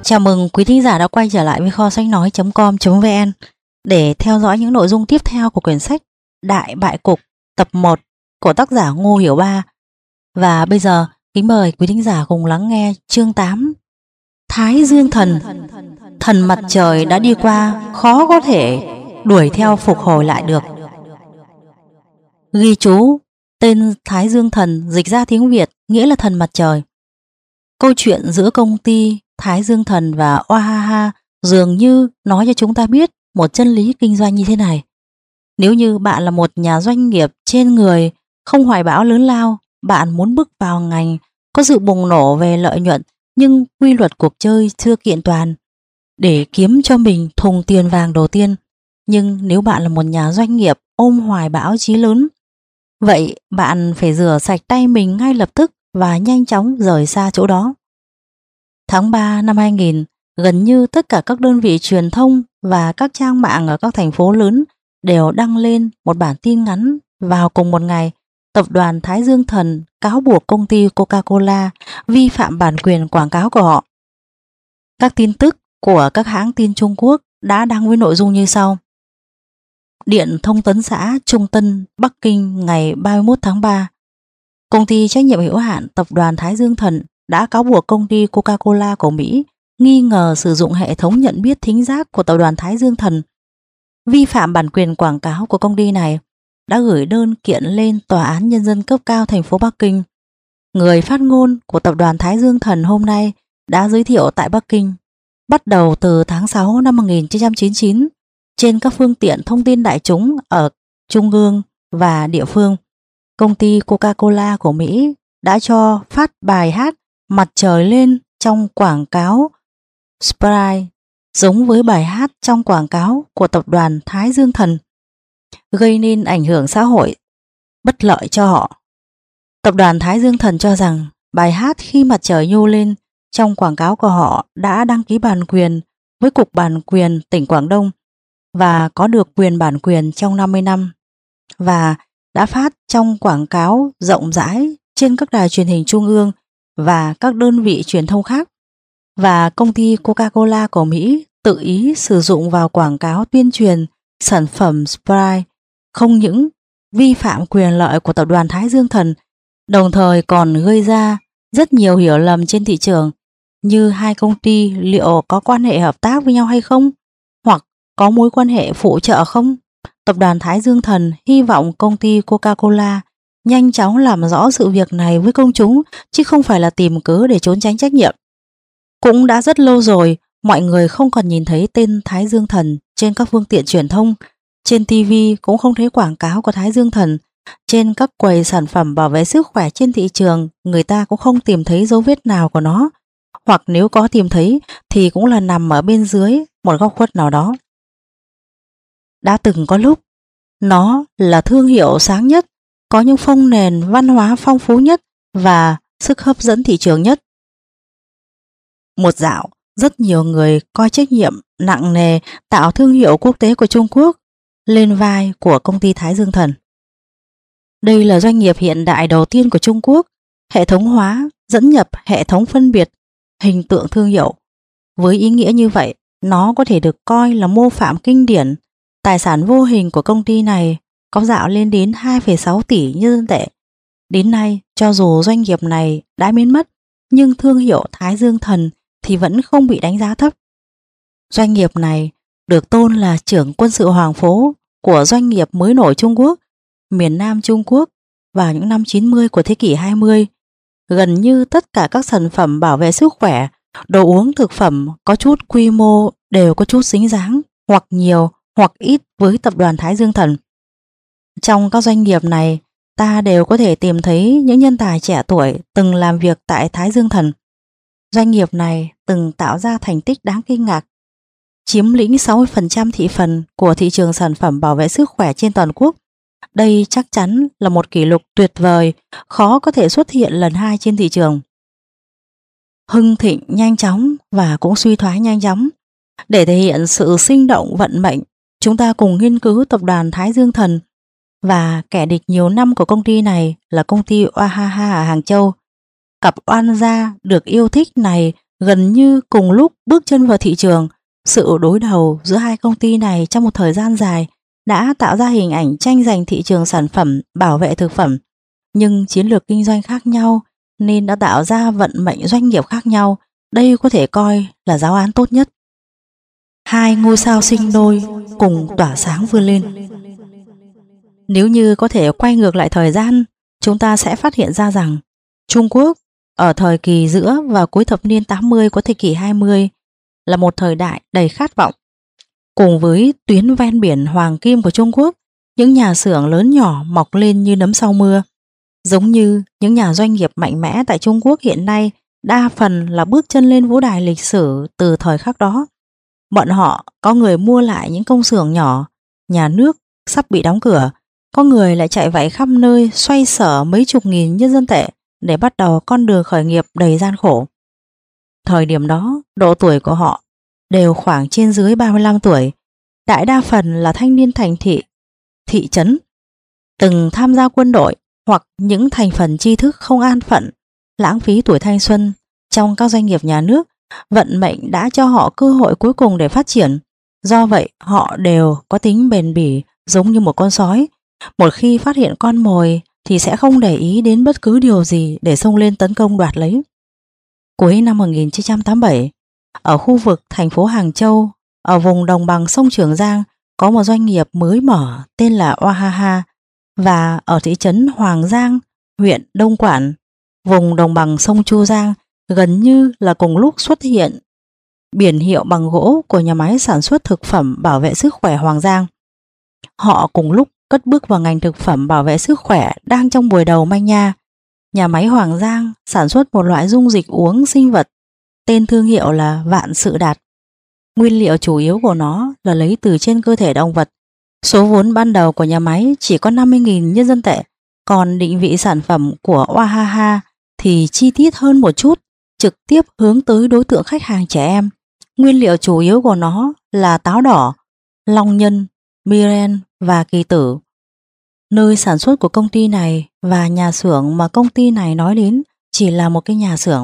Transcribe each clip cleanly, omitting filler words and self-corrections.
Chào mừng quý thính giả đã quay trở lại với kho sách nói.com.vn để theo dõi những nội dung tiếp theo của quyển sách Đại Bại Cục tập 1 của tác giả Ngô Hiểu Ba. Và bây giờ kính mời quý thính giả cùng lắng nghe chương 8 Thái Dương Thần. Thần mặt trời đã đi qua, khó có thể đuổi theo phục hồi lại được. Ghi chú: tên Thái Dương Thần dịch ra tiếng Việt nghĩa là thần mặt trời. Câu chuyện giữa công ty Thái Dương Thần và Oahaha dường như nói cho chúng ta biết một chân lý kinh doanh như thế này. Nếu như bạn là một nhà doanh nghiệp trên người, không hoài bão lớn lao, bạn muốn bước vào ngành có sự bùng nổ về lợi nhuận nhưng quy luật cuộc chơi chưa kiện toàn để kiếm cho mình thùng tiền vàng đầu tiên. Nhưng nếu bạn là một nhà doanh nghiệp ôm hoài bão chí lớn, vậy bạn phải rửa sạch tay mình ngay lập tức và nhanh chóng rời xa chỗ đó. Tháng 3 năm 2000, gần như tất cả các đơn vị truyền thông và các trang mạng ở các thành phố lớn đều đăng lên một bản tin ngắn vào cùng một ngày. Tập đoàn Thái Dương Thần cáo buộc công ty Coca-Cola vi phạm bản quyền quảng cáo của họ. Các tin tức của các hãng tin Trung Quốc đã đăng với nội dung như sau. Điện thông tấn xã Trung Tân, Bắc Kinh ngày 31 tháng 3. Công ty trách nhiệm hữu hạn Tập đoàn Thái Dương Thần đã cáo buộc công ty Coca-Cola của Mỹ nghi ngờ sử dụng hệ thống nhận biết thính giác của Tập đoàn Thái Dương Thần, vi phạm bản quyền quảng cáo của công ty này, đã gửi đơn kiện lên Tòa án Nhân dân cấp cao thành phố Bắc Kinh. Người phát ngôn của Tập đoàn Thái Dương Thần hôm nay đã giới thiệu tại Bắc Kinh, bắt đầu từ tháng 6 năm 1999, trên các phương tiện thông tin đại chúng ở trung ương và địa phương, công ty Coca-Cola của Mỹ đã cho phát bài hát Mặt trời lên trong quảng cáo Sprite giống với bài hát trong quảng cáo của Tập đoàn Thái Dương Thần, gây nên ảnh hưởng xã hội bất lợi cho họ. Tập đoàn Thái Dương Thần cho rằng bài hát Khi mặt trời nhô lên trong quảng cáo của họ đã đăng ký bản quyền với Cục Bản quyền tỉnh Quảng Đông và có được quyền bản quyền trong 50 năm và đã phát trong quảng cáo rộng rãi trên các đài truyền hình trung ương và các đơn vị truyền thông khác, và công ty Coca-Cola của Mỹ tự ý sử dụng vào quảng cáo tuyên truyền sản phẩm Sprite, không những vi phạm quyền lợi của Tập đoàn Thái Dương Thần, đồng thời còn gây ra rất nhiều hiểu lầm trên thị trường, như hai công ty liệu có quan hệ hợp tác với nhau hay không, hoặc có mối quan hệ phụ trợ không. Tập đoàn Thái Dương Thần hy vọng công ty Coca-Cola nhanh chóng làm rõ sự việc này với công chúng, chứ không phải là tìm cớ để trốn tránh trách nhiệm. Cũng đã rất lâu rồi, mọi người không còn nhìn thấy tên Thái Dương Thần trên các phương tiện truyền thông, trên TV cũng không thấy quảng cáo của Thái Dương Thần, trên các quầy sản phẩm bảo vệ sức khỏe trên thị trường người ta cũng không tìm thấy dấu vết nào của nó, hoặc nếu có tìm thấy thì cũng là nằm ở bên dưới một góc khuất nào đó. Đã từng có lúc, nó là thương hiệu sáng nhất, có những phông nền văn hóa phong phú nhất và sức hấp dẫn thị trường nhất. Một dạo, rất nhiều người coi trách nhiệm nặng nề tạo thương hiệu quốc tế của Trung Quốc lên vai của công ty Thái Dương Thần. Đây là doanh nghiệp hiện đại đầu tiên của Trung Quốc, hệ thống hóa, dẫn nhập hệ thống phân biệt hình tượng thương hiệu. Với ý nghĩa như vậy, nó có thể được coi là mô phạm kinh điển. Tài sản vô hình của công ty này có dạo lên đến 2,6 tỷ nhân dân tệ. Đến nay, cho dù doanh nghiệp này đã biến mất, nhưng thương hiệu Thái Dương Thần thì vẫn không bị đánh giá thấp. Doanh nghiệp này được tôn là trưởng quân sự hoàng phố của doanh nghiệp mới nổi Trung Quốc, miền Nam Trung Quốc vào những năm 90 của thế kỷ 20. Gần như tất cả các sản phẩm bảo vệ sức khỏe, đồ uống, thực phẩm có chút quy mô đều có chút dính dáng, hoặc nhiều hoặc ít với Tập đoàn Thái Dương Thần. Trong các doanh nghiệp này, ta đều có thể tìm thấy những nhân tài trẻ tuổi từng làm việc tại Thái Dương Thần. Doanh nghiệp này từng tạo ra thành tích đáng kinh ngạc, chiếm lĩnh 60% thị phần của thị trường sản phẩm bảo vệ sức khỏe trên toàn quốc. Đây chắc chắn là một kỷ lục tuyệt vời, khó có thể xuất hiện lần hai trên thị trường. Hưng thịnh nhanh chóng và cũng suy thoái nhanh chóng. Để thể hiện sự sinh động vận mệnh, chúng ta cùng nghiên cứu Tập đoàn Thái Dương Thần, và kẻ địch nhiều năm của công ty này là công ty Oahaha ở Hàng Châu. Cặp oan gia được yêu thích này gần như cùng lúc bước chân vào thị trường. Sự đối đầu giữa hai công ty này trong một thời gian dài đã tạo ra hình ảnh tranh giành thị trường sản phẩm bảo vệ thực phẩm, nhưng chiến lược kinh doanh khác nhau nên đã tạo ra vận mệnh doanh nghiệp khác nhau. Đây có thể coi là giáo án tốt nhất. Hai ngôi sao sinh đôi cùng tỏa sáng vươn lên. Nếu như có thể quay ngược lại thời gian, chúng ta sẽ phát hiện ra rằng Trung Quốc ở thời kỳ giữa và cuối thập niên 80 của thế kỷ 20 là một thời đại đầy khát vọng. Cùng với tuyến ven biển hoàng kim của Trung Quốc, những nhà xưởng lớn nhỏ mọc lên như nấm sau mưa. Giống như những nhà doanh nghiệp mạnh mẽ tại Trung Quốc hiện nay, đa phần là bước chân lên vũ đài lịch sử từ thời khắc đó. Bọn họ có người mua lại những công xưởng nhỏ, nhà nước sắp bị đóng cửa, có người lại chạy vạy khắp nơi xoay sở mấy chục nghìn nhân dân tệ để bắt đầu con đường khởi nghiệp đầy gian khổ. Thời điểm đó, độ tuổi của họ đều khoảng trên dưới 35 tuổi, đại đa phần là thanh niên thành thị, thị trấn, từng tham gia quân đội hoặc những thành phần tri thức không an phận, lãng phí tuổi thanh xuân trong các doanh nghiệp nhà nước. Vận mệnh đã cho họ cơ hội cuối cùng để phát triển. Do vậy, họ đều có tính bền bỉ giống như một con sói. Một khi phát hiện con mồi thì sẽ không để ý đến bất cứ điều gì để xông lên tấn công đoạt lấy. Cuối năm 1987, ở khu vực thành phố Hàng Châu, ở vùng đồng bằng sông Trường Giang, có một doanh nghiệp mới mở tên là Oahaha, và ở thị trấn Hoàng Giang, huyện Đông Quản, vùng đồng bằng sông Chu Giang, gần như là cùng lúc xuất hiện biển hiệu bằng gỗ của nhà máy sản xuất thực phẩm bảo vệ sức khỏe Hoàng Giang. Họ cùng lúc cất bước vào ngành thực phẩm bảo vệ sức khỏe đang trong buổi đầu manh nha. Nhà máy Hoàng Giang sản xuất một loại dung dịch uống sinh vật, tên thương hiệu là Vạn Sự Đạt. Nguyên liệu chủ yếu của nó là lấy từ trên cơ thể động vật. Số vốn ban đầu của nhà máy chỉ có 50.000 nhân dân tệ, còn định vị sản phẩm của Oahaha thì chi tiết hơn một chút, trực tiếp hướng tới đối tượng khách hàng trẻ em. Nguyên liệu chủ yếu của nó là táo đỏ, long nhân, miren và kỳ tử. Nơi sản xuất của công ty này và nhà xưởng mà công ty này nói đến chỉ là một cái nhà xưởng.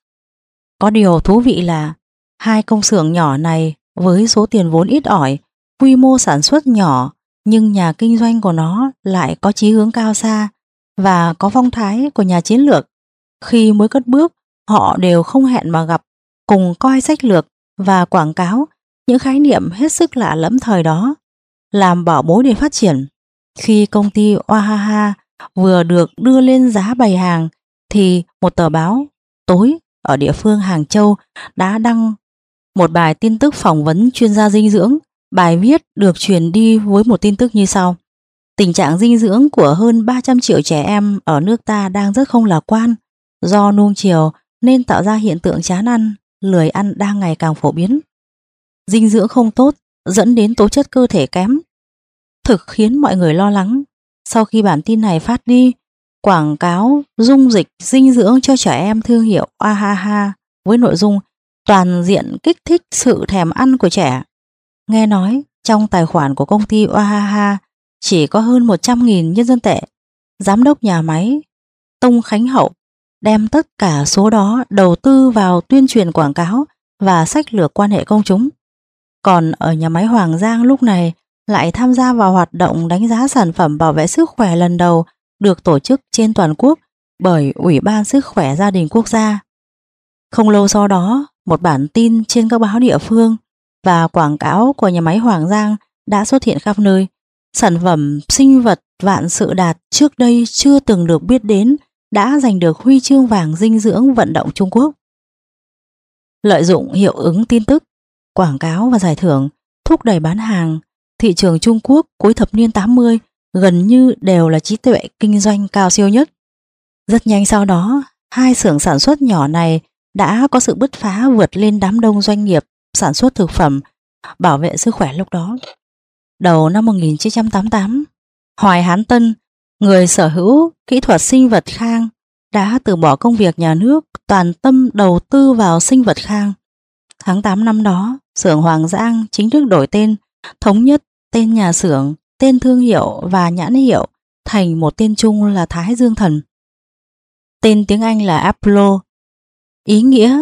Có điều thú vị là hai công xưởng nhỏ này với số tiền vốn ít ỏi, quy mô sản xuất nhỏ, nhưng nhà kinh doanh của nó lại có chí hướng cao xa và có phong thái của nhà chiến lược. Khi mới cất bước, họ đều không hẹn mà gặp, cùng coi sách lược và quảng cáo, những khái niệm hết sức lạ lẫm thời đó, làm bảo bối để phát triển. Khi công ty Oahaha vừa được đưa lên giá bày hàng thì một tờ báo tối ở địa phương Hàng Châu đã đăng một bài tin tức phỏng vấn chuyên gia dinh dưỡng. Bài viết được truyền đi với một tin tức như sau: tình trạng dinh dưỡng của hơn 300 triệu trẻ em ở nước ta đang rất không lạc quan. Do nuông chiều nên tạo ra hiện tượng chán ăn, lười ăn đang ngày càng phổ biến. Dinh dưỡng không tốt dẫn đến tố chất cơ thể kém, thực khiến mọi người lo lắng. Sau khi bản tin này phát đi, quảng cáo dung dịch dinh dưỡng cho trẻ em thương hiệu Oahaha với nội dung toàn diện kích thích sự thèm ăn của trẻ. Nghe nói trong tài khoản của công ty Oahaha chỉ có hơn 100.000 nhân dân tệ. Giám đốc nhà máy Tông Khánh Hậu đem tất cả số đó đầu tư vào tuyên truyền quảng cáo và sách lược quan hệ công chúng. Còn ở nhà máy Hoàng Giang lúc này lại tham gia vào hoạt động đánh giá sản phẩm bảo vệ sức khỏe lần đầu được tổ chức trên toàn quốc bởi Ủy ban Sức khỏe Gia đình Quốc gia. Không lâu sau đó, một bản tin trên các báo địa phương và quảng cáo của nhà máy Hoàng Giang đã xuất hiện khắp nơi. Sản phẩm sinh vật Vạn Sự Đạt trước đây chưa từng được biết đến đã giành được huy chương vàng dinh dưỡng vận động Trung Quốc. Lợi dụng hiệu ứng tin tức, quảng cáo và giải thưởng thúc đẩy bán hàng, thị trường Trung Quốc cuối thập niên 80 gần như đều là trí tuệ kinh doanh cao siêu nhất. Rất nhanh sau đó, hai xưởng sản xuất nhỏ này đã có sự bứt phá vượt lên đám đông doanh nghiệp sản xuất thực phẩm bảo vệ sức khỏe lúc đó. Đầu năm 1988, Hoài Hán Tân, người sở hữu kỹ thuật sinh vật Khang, đã từ bỏ công việc nhà nước, toàn tâm đầu tư vào sinh vật Khang. Tháng 8 năm đó, xưởng Hoàng Giang chính thức đổi tên, thống nhất tên nhà xưởng, tên thương hiệu và nhãn hiệu thành một tên chung là Thái Dương Thần. Tên tiếng Anh là Apollo, ý nghĩa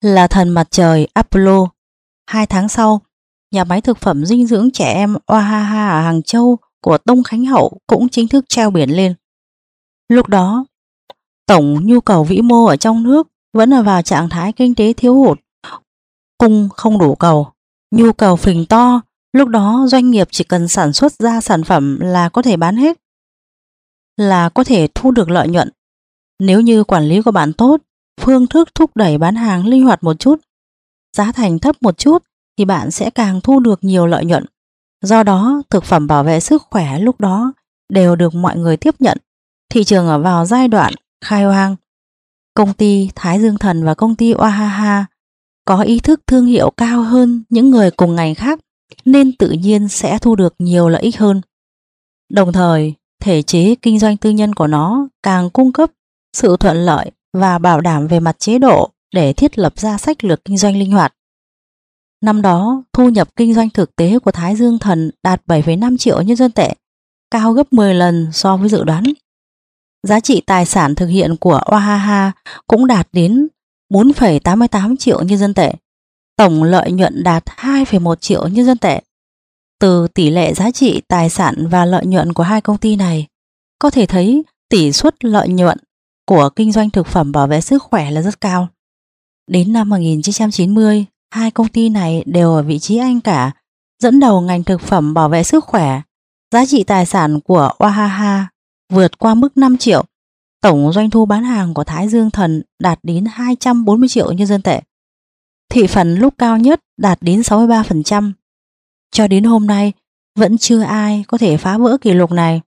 là thần mặt trời Apollo. 2 tháng sau, nhà máy thực phẩm dinh dưỡng trẻ em Oahaha ở Hàng Châu của Tông Khánh Hậu cũng chính thức treo biển lên. Lúc đó, tổng nhu cầu vĩ mô ở trong nước vẫn là vào trạng thái kinh tế thiếu hụt, cung không đủ cầu, nhu cầu phình to. Lúc đó doanh nghiệp chỉ cần sản xuất ra sản phẩm là có thể bán hết, là có thể thu được lợi nhuận. Nếu như quản lý của bạn tốt, phương thức thúc đẩy bán hàng linh hoạt một chút, giá thành thấp một chút thì bạn sẽ càng thu được nhiều lợi nhuận. Do đó, thực phẩm bảo vệ sức khỏe lúc đó đều được mọi người tiếp nhận. Thị trường ở vào giai đoạn khai hoang. Công ty Thái Dương Thần và công ty Oahaha có ý thức thương hiệu cao hơn những người cùng ngành khác nên tự nhiên sẽ thu được nhiều lợi ích hơn. Đồng thời, thể chế kinh doanh tư nhân của nó càng cung cấp sự thuận lợi và bảo đảm về mặt chế độ để thiết lập ra sách lược kinh doanh linh hoạt. Năm đó, thu nhập kinh doanh thực tế của Thái Dương Thần đạt 7,5 triệu nhân dân tệ, cao gấp 10 lần so với dự đoán. Giá trị tài sản thực hiện của Oahaha cũng đạt đến 4,88 triệu nhân dân tệ. Tổng lợi nhuận đạt 2,1 triệu nhân dân tệ. Từ tỷ lệ giá trị tài sản và lợi nhuận của hai công ty này, có thể thấy tỷ suất lợi nhuận của kinh doanh thực phẩm bảo vệ sức khỏe là rất cao. Đến năm 1990, hai công ty này đều ở vị trí anh cả, dẫn đầu ngành thực phẩm bảo vệ sức khỏe. Giá trị tài sản của Oahaha vượt qua mức 5 triệu. Tổng doanh thu bán hàng của Thái Dương Thần đạt đến 240 triệu nhân dân tệ. Thị phần lúc cao nhất đạt đến 63%. Cho đến hôm nay, vẫn chưa ai có thể phá vỡ kỷ lục này.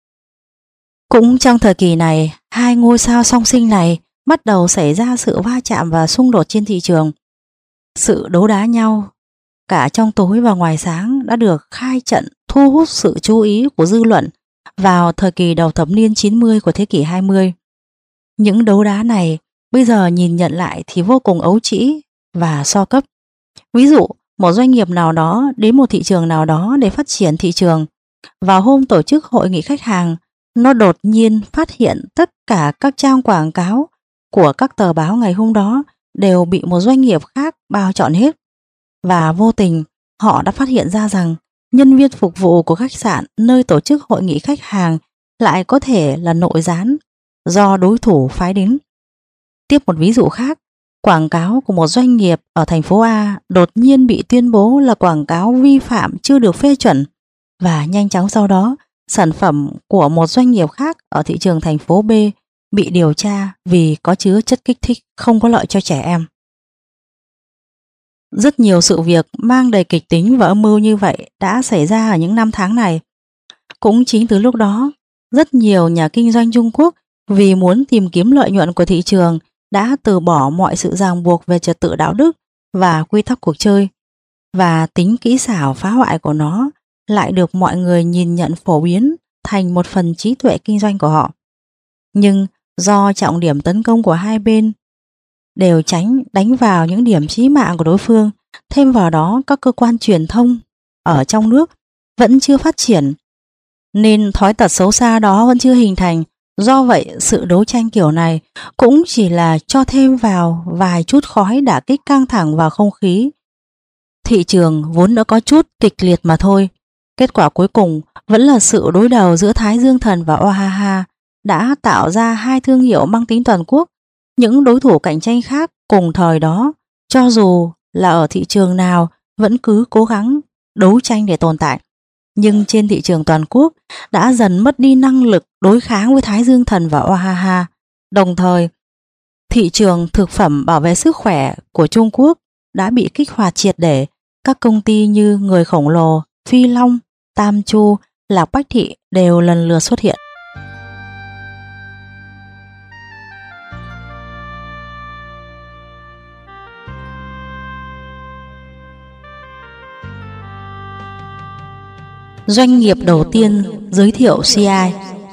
Cũng trong thời kỳ này, hai ngôi sao song sinh này bắt đầu xảy ra sự va chạm và xung đột trên thị trường. Sự đấu đá nhau, cả trong tối và ngoài sáng đã được khai trận thu hút sự chú ý của dư luận vào thời kỳ đầu thập niên 90 của thế kỷ 20. Những đấu đá này bây giờ nhìn nhận lại thì vô cùng ấu trĩ và so cấp. Ví dụ, một doanh nghiệp nào đó đến một thị trường nào đó để phát triển thị trường. Vào hôm tổ chức hội nghị khách hàng, nó đột nhiên phát hiện tất cả các trang quảng cáo của các tờ báo ngày hôm đó đều bị một doanh nghiệp khác bao trọn hết. Và vô tình, họ đã phát hiện ra rằng nhân viên phục vụ của khách sạn nơi tổ chức hội nghị khách hàng lại có thể là nội gián do đối thủ phái đến. Tiếp một ví dụ khác, quảng cáo của một doanh nghiệp ở thành phố A đột nhiên bị tuyên bố là quảng cáo vi phạm chưa được phê chuẩn, và nhanh chóng sau đó, sản phẩm của một doanh nghiệp khác ở thị trường thành phố B bị điều tra vì có chứa chất kích thích không có lợi cho trẻ em. Rất nhiều sự việc mang đầy kịch tính và âm mưu như vậy đã xảy ra ở những năm tháng này. Cũng chính từ lúc đó, rất nhiều nhà kinh doanh Trung Quốc vì muốn tìm kiếm lợi nhuận của thị trường đã từ bỏ mọi sự ràng buộc về trật tự đạo đức và quy tắc cuộc chơi, và tính kỹ xảo phá hoại của nó lại được mọi người nhìn nhận phổ biến thành một phần trí tuệ kinh doanh của họ. Nhưng do trọng điểm tấn công của hai bên đều tránh đánh vào những điểm chí mạng của đối phương, thêm vào đó các cơ quan truyền thông ở trong nước vẫn chưa phát triển, nên thói tật xấu xa đó vẫn chưa hình thành. Do vậy, sự đấu tranh kiểu này cũng chỉ là cho thêm vào vài chút khói đả kích căng thẳng vào không khí. Thị trường vốn đã có chút kịch liệt mà thôi. Kết quả cuối cùng vẫn là sự đối đầu giữa Thái Dương Thần và Oahaha đã tạo ra hai thương hiệu mang tính toàn quốc. Những đối thủ cạnh tranh khác cùng thời đó, cho dù là ở thị trường nào, vẫn cứ cố gắng đấu tranh để tồn tại. Nhưng trên thị trường toàn quốc đã dần mất đi năng lực đối kháng với Thái Dương Thần và Oahaha. Đồng thời, thị trường thực phẩm bảo vệ sức khỏe của Trung Quốc đã bị kích hoạt triệt để. Các công ty như Người Khổng Lồ, Phi Long, Tam Chu, Lạc Bách Thị đều lần lượt xuất hiện. Doanh nghiệp đầu tiên giới thiệu CI.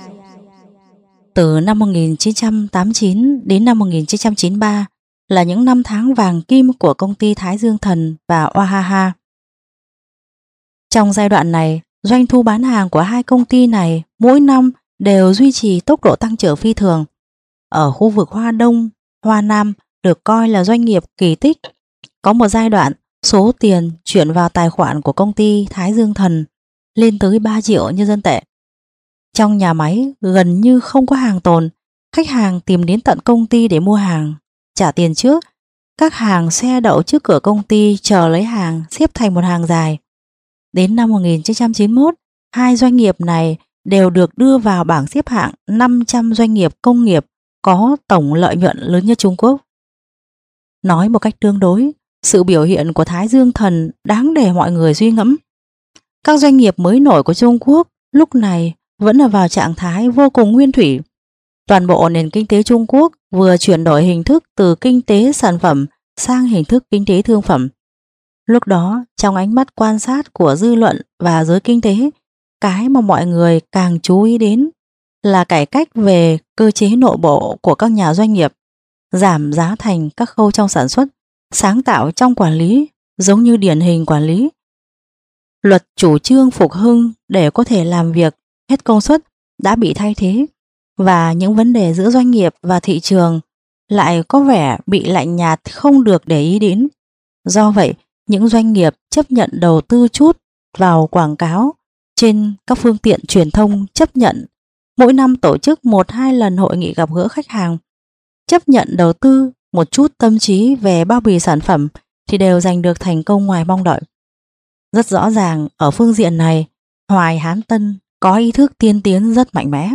Từ năm 1989 đến năm 1993 là những năm tháng vàng kim của công ty Thái Dương Thần và Oahaha. Trong giai đoạn này, doanh thu bán hàng của hai công ty này mỗi năm đều duy trì tốc độ tăng trưởng phi thường. Ở khu vực Hoa Đông, Hoa Nam, được coi là doanh nghiệp kỳ tích. Có một giai đoạn, số tiền chuyển vào tài khoản của công ty Thái Dương Thần lên tới 3 triệu nhân dân tệ. Trong nhà máy gần như không có hàng tồn, khách hàng tìm đến tận công ty để mua hàng, trả tiền trước. Các hàng xe đậu trước cửa công ty chờ lấy hàng xếp thành một hàng dài. Đến năm 1991, hai doanh nghiệp này đều được đưa vào bảng xếp hạng 500 doanh nghiệp công nghiệp có tổng lợi nhuận lớn nhất Trung Quốc. Nói một cách tương đối, sự biểu hiện của Thái Dương Thần đáng để mọi người suy ngẫm. Các doanh nghiệp mới nổi của Trung Quốc lúc này vẫn ở vào trạng thái vô cùng nguyên thủy. Toàn bộ nền kinh tế Trung Quốc vừa chuyển đổi hình thức từ kinh tế sản phẩm sang hình thức kinh tế thương phẩm. Lúc đó, trong ánh mắt quan sát của dư luận và giới kinh tế, cái mà mọi người càng chú ý đến là cải cách về cơ chế nội bộ của các nhà doanh nghiệp, giảm giá thành các khâu trong sản xuất, sáng tạo trong quản lý, giống như điển hình quản lý. Luật chủ trương phục hưng để có thể làm việc hết công suất đã bị thay thế, và những vấn đề giữa doanh nghiệp và thị trường lại có vẻ bị lạnh nhạt, không được để ý đến. Do vậy, những doanh nghiệp chấp nhận đầu tư chút vào quảng cáo trên các phương tiện truyền thông, chấp nhận mỗi năm tổ chức 1-2 lần hội nghị gặp gỡ khách hàng, chấp nhận đầu tư một chút tâm trí về bao bì sản phẩm, thì đều giành được thành công ngoài mong đợi. Rất rõ ràng ở phương diện này, Hoài Hán Tân có ý thức tiên tiến rất mạnh mẽ.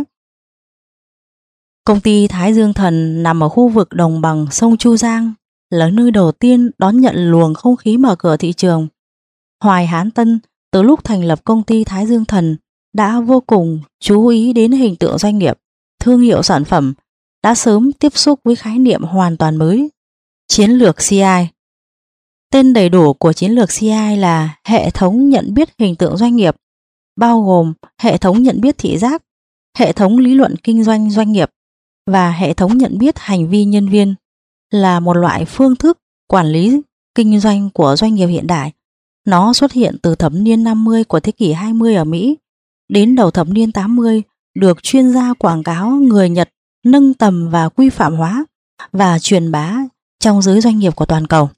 Công ty Thái Dương Thần nằm ở khu vực đồng bằng sông Chu Giang, là nơi đầu tiên đón nhận luồng không khí mở cửa thị trường. Hoài Hán Tân từ lúc thành lập công ty Thái Dương Thần đã vô cùng chú ý đến hình tượng doanh nghiệp, thương hiệu sản phẩm, đã sớm tiếp xúc với khái niệm hoàn toàn mới, chiến lược CI. Tên đầy đủ của chiến lược CI là hệ thống nhận biết hình tượng doanh nghiệp, bao gồm hệ thống nhận biết thị giác, hệ thống lý luận kinh doanh doanh nghiệp và hệ thống nhận biết hành vi nhân viên, là một loại phương thức quản lý kinh doanh của doanh nghiệp hiện đại. Nó xuất hiện từ thập niên 50 của thế kỷ 20 ở Mỹ. Đến đầu thập niên 80 được chuyên gia quảng cáo người Nhật nâng tầm và quy phạm hóa và truyền bá trong giới doanh nghiệp của toàn cầu.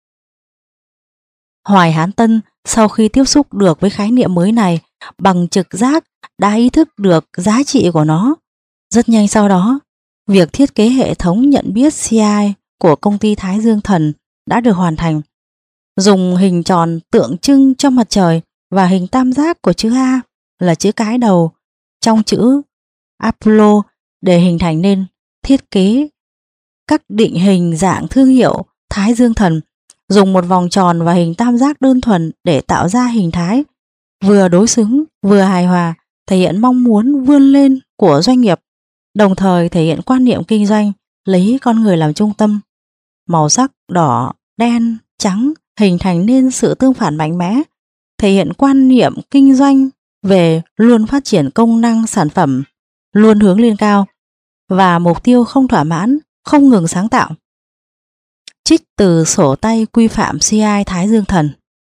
Hoài Hán Tân sau khi tiếp xúc được với khái niệm mới này bằng trực giác đã ý thức được giá trị của nó. Rất nhanh sau đó, việc thiết kế hệ thống nhận biết CI của công ty Thái Dương Thần đã được hoàn thành. Dùng hình tròn tượng trưng cho mặt trời và hình tam giác của chữ A là chữ cái đầu trong chữ Apollo để hình thành nên thiết kế các định hình dạng thương hiệu Thái Dương Thần, dùng một vòng tròn và hình tam giác đơn thuần để tạo ra hình thái vừa đối xứng vừa hài hòa, thể hiện mong muốn vươn lên của doanh nghiệp, đồng thời thể hiện quan niệm kinh doanh lấy con người làm trung tâm. Màu sắc đỏ, đen, trắng hình thành nên sự tương phản mạnh mẽ, thể hiện quan niệm kinh doanh về luôn phát triển công năng sản phẩm, luôn hướng lên cao và mục tiêu không thỏa mãn, không ngừng sáng tạo. Trích từ sổ tay quy phạm CI Thái Dương Thần.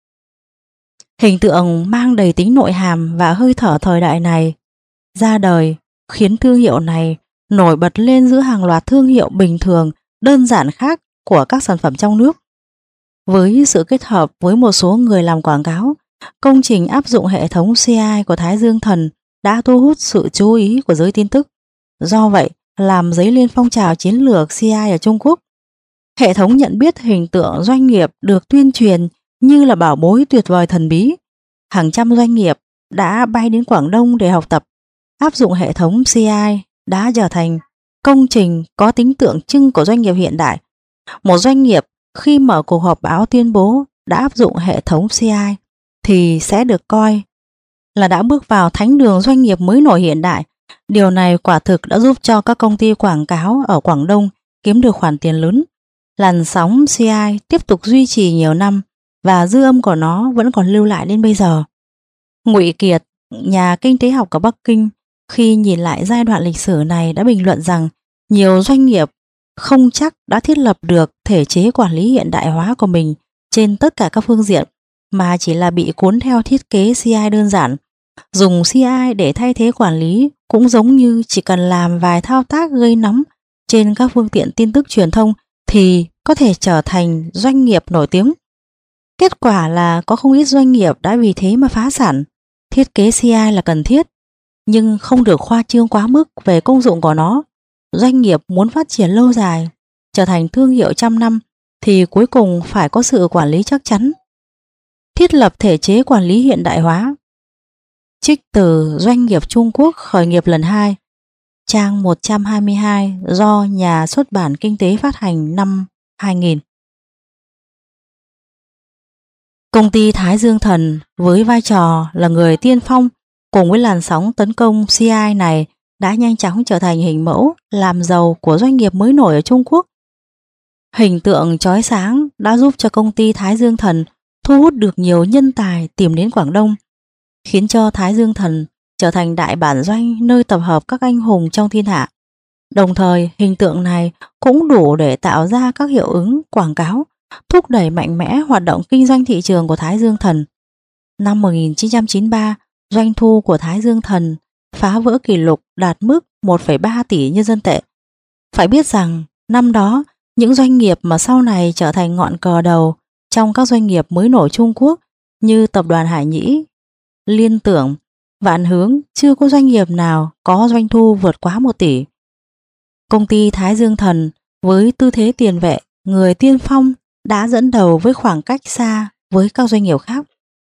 Hình tượng mang đầy tính nội hàm và hơi thở thời đại này ra đời khiến thương hiệu này nổi bật lên giữa hàng loạt thương hiệu bình thường đơn giản khác của các sản phẩm trong nước. Với sự kết hợp với một số người làm quảng cáo, công trình áp dụng hệ thống CI của Thái Dương Thần đã thu hút sự chú ý của giới tin tức. Do vậy, làm dấy lên phong trào chiến lược CI ở Trung Quốc. Hệ thống nhận biết hình tượng doanh nghiệp được tuyên truyền như là bảo bối tuyệt vời thần bí. Hàng trăm doanh nghiệp đã bay đến Quảng Đông để học tập. Áp dụng hệ thống CI đã trở thành công trình có tính tượng trưng của doanh nghiệp hiện đại. Một doanh nghiệp khi mở cuộc họp báo tuyên bố đã áp dụng hệ thống CI thì sẽ được coi là đã bước vào thánh đường doanh nghiệp mới nổi hiện đại. Điều này quả thực đã giúp cho các công ty quảng cáo ở Quảng Đông kiếm được khoản tiền lớn. Làn sóng CI tiếp tục duy trì nhiều năm và dư âm của nó vẫn còn lưu lại đến bây giờ. Ngụy Kiệt, nhà kinh tế học ở Bắc Kinh, khi nhìn lại giai đoạn lịch sử này đã bình luận rằng nhiều doanh nghiệp không chắc đã thiết lập được thể chế quản lý hiện đại hóa của mình trên tất cả các phương diện, mà chỉ là bị cuốn theo thiết kế CI đơn giản. Dùng CI để thay thế quản lý cũng giống như chỉ cần làm vài thao tác gây nóng trên các phương tiện tin tức truyền thông thì có thể trở thành doanh nghiệp nổi tiếng. Kết quả là có không ít doanh nghiệp đã vì thế mà phá sản. Thiết kế CI là cần thiết, nhưng không được khoa trương quá mức về công dụng của nó. Doanh nghiệp muốn phát triển lâu dài, trở thành thương hiệu trăm năm thì cuối cùng phải có sự quản lý chắc chắn. Thiết lập thể chế quản lý hiện đại hóa. Trích từ Doanh nghiệp Trung Quốc khởi nghiệp lần 2, trang 122 do Nhà xuất bản Kinh tế phát hành năm 2000. Công ty Thái Dương Thần với vai trò là người tiên phong cùng với làn sóng tấn công CI này đã nhanh chóng trở thành hình mẫu làm giàu của doanh nghiệp mới nổi ở Trung Quốc. Hình tượng chói sáng đã giúp cho công ty Thái Dương Thần thu hút được nhiều nhân tài tìm đến Quảng Đông, khiến cho Thái Dương Thần trở thành đại bản doanh nơi tập hợp các anh hùng trong thiên hạ. Đồng thời, hình tượng này cũng đủ để tạo ra các hiệu ứng quảng cáo, thúc đẩy mạnh mẽ hoạt động kinh doanh thị trường của Thái Dương Thần. Năm 1993, doanh thu của Thái Dương Thần phá vỡ kỷ lục đạt mức 1,3 tỷ nhân dân tệ. Phải biết rằng, năm đó, những doanh nghiệp mà sau này trở thành ngọn cờ đầu trong các doanh nghiệp mới nổi Trung Quốc như Tập đoàn Hải Nhĩ, Liên Tưởng, Vạn Hướng, chưa có doanh nghiệp nào có doanh thu vượt quá 1 tỷ. Công ty Thái Dương Thần với tư thế tiền vệ, người tiên phong đã dẫn đầu với khoảng cách xa với các doanh nghiệp khác.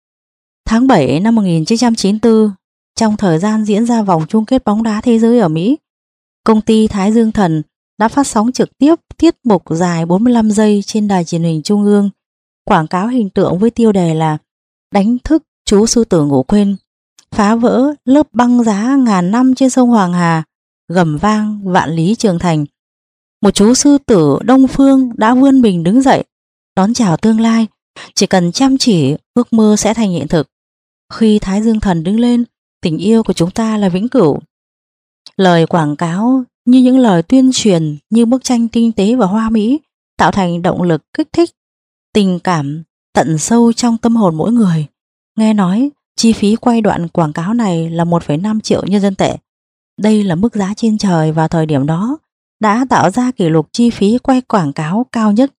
Tháng 7 năm 1994, trong thời gian diễn ra vòng chung kết bóng đá thế giới ở Mỹ, công ty Thái Dương Thần đã phát sóng trực tiếp tiết mục dài 45 giây trên đài truyền hình Trung ương, quảng cáo hình tượng với tiêu đề là đánh thức chú sư tử ngủ quên, phá vỡ lớp băng giá ngàn năm trên sông Hoàng Hà, gầm vang vạn lý trường thành. Một chú sư tử Đông Phương đã vươn mình đứng dậy, đón chào tương lai, chỉ cần chăm chỉ, ước mơ sẽ thành hiện thực. Khi Thái Dương Thần đứng lên, tình yêu của chúng ta là vĩnh cửu. Lời quảng cáo như những lời tuyên truyền như bức tranh tinh tế và hoa mỹ, tạo thành động lực kích thích tình cảm tận sâu trong tâm hồn mỗi người. Nghe nói chi phí quay đoạn quảng cáo này là 1,5 triệu nhân dân tệ. Đây là mức giá trên trời vào thời điểm đó, đã tạo ra kỷ lục chi phí quay quảng cáo cao nhất.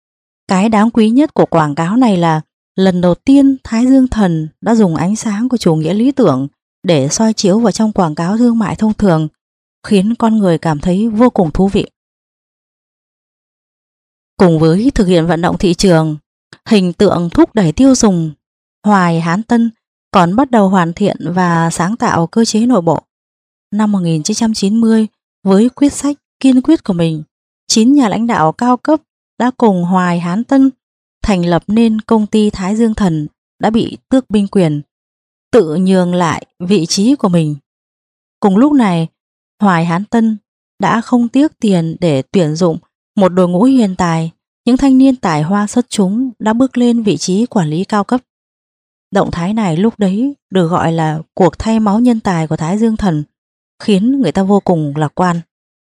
Cái đáng quý nhất của quảng cáo này là lần đầu tiên Thái Dương Thần đã dùng ánh sáng của chủ nghĩa lý tưởng để soi chiếu vào trong quảng cáo thương mại thông thường, khiến con người cảm thấy vô cùng thú vị. Cùng với thực hiện vận động thị trường, hình tượng thúc đẩy tiêu dùng, Hoài Hán Tân còn bắt đầu hoàn thiện và sáng tạo cơ chế nội bộ. Năm 1990, với quyết sách kiên quyết của mình, 9 nhà lãnh đạo cao cấp đã cùng Hoài Hán Tân thành lập nên công ty Thái Dương Thần đã bị tước binh quyền, tự nhường lại vị trí của mình. Cùng lúc này, Hoài Hán Tân đã không tiếc tiền để tuyển dụng một đội ngũ hiền tài, những thanh niên tài hoa xuất chúng đã bước lên vị trí quản lý cao cấp. Động thái này lúc đấy được gọi là cuộc thay máu nhân tài của Thái Dương Thần, khiến người ta vô cùng lạc quan.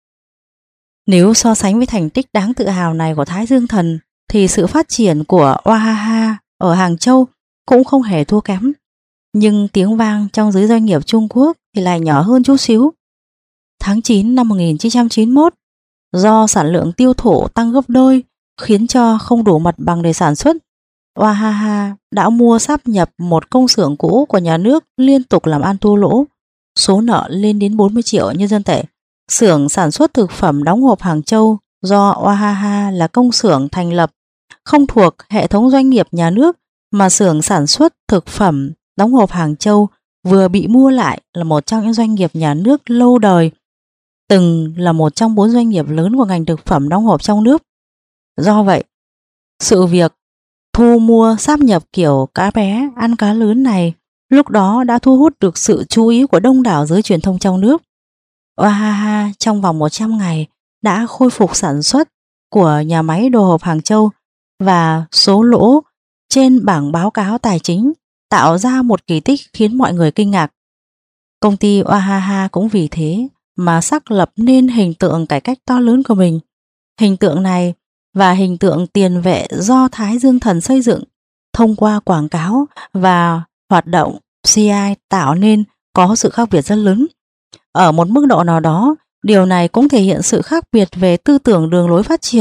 Nếu so sánh với thành tích đáng tự hào này của Thái Dương Thần thì sự phát triển của Wahaha ở Hàng Châu cũng không hề thua kém. Nhưng tiếng vang trong giới doanh nghiệp Trung Quốc thì lại nhỏ hơn chút xíu. Tháng 9 năm 1991, do sản lượng tiêu thụ tăng gấp đôi khiến cho không đủ mặt bằng để sản xuất, Wahaha đã mua sáp nhập một công xưởng cũ của nhà nước liên tục làm ăn thua lỗ, số nợ lên đến 40 triệu nhân dân tệ. Xưởng sản xuất thực phẩm đóng hộp Hàng Châu do Wahaha là công xưởng thành lập không thuộc hệ thống doanh nghiệp nhà nước, mà xưởng sản xuất thực phẩm đóng hộp Hàng Châu vừa bị mua lại là một trong những doanh nghiệp nhà nước lâu đời, từng là một trong 4 doanh nghiệp lớn của ngành thực phẩm đóng hộp trong nước. Do vậy, sự việc thu mua sáp nhập kiểu cá bé ăn cá lớn này lúc đó đã thu hút được sự chú ý của đông đảo giới truyền thông trong nước. Wahaha trong vòng 100 ngày đã khôi phục sản xuất của nhà máy đồ hộp Hàng Châu, và số lỗ trên bảng báo cáo tài chính tạo ra một kỳ tích khiến mọi người kinh ngạc. Công ty Wahaha cũng vì thế mà xác lập nên hình tượng cải cách to lớn của mình. Hình tượng này và hình tượng tiền vệ do Thái Dương Thần xây dựng thông qua quảng cáo và hoạt động CI tạo nên có sự khác biệt rất lớn. Ở một mức độ nào đó, điều này cũng thể hiện sự khác biệt về tư tưởng đường lối phát triển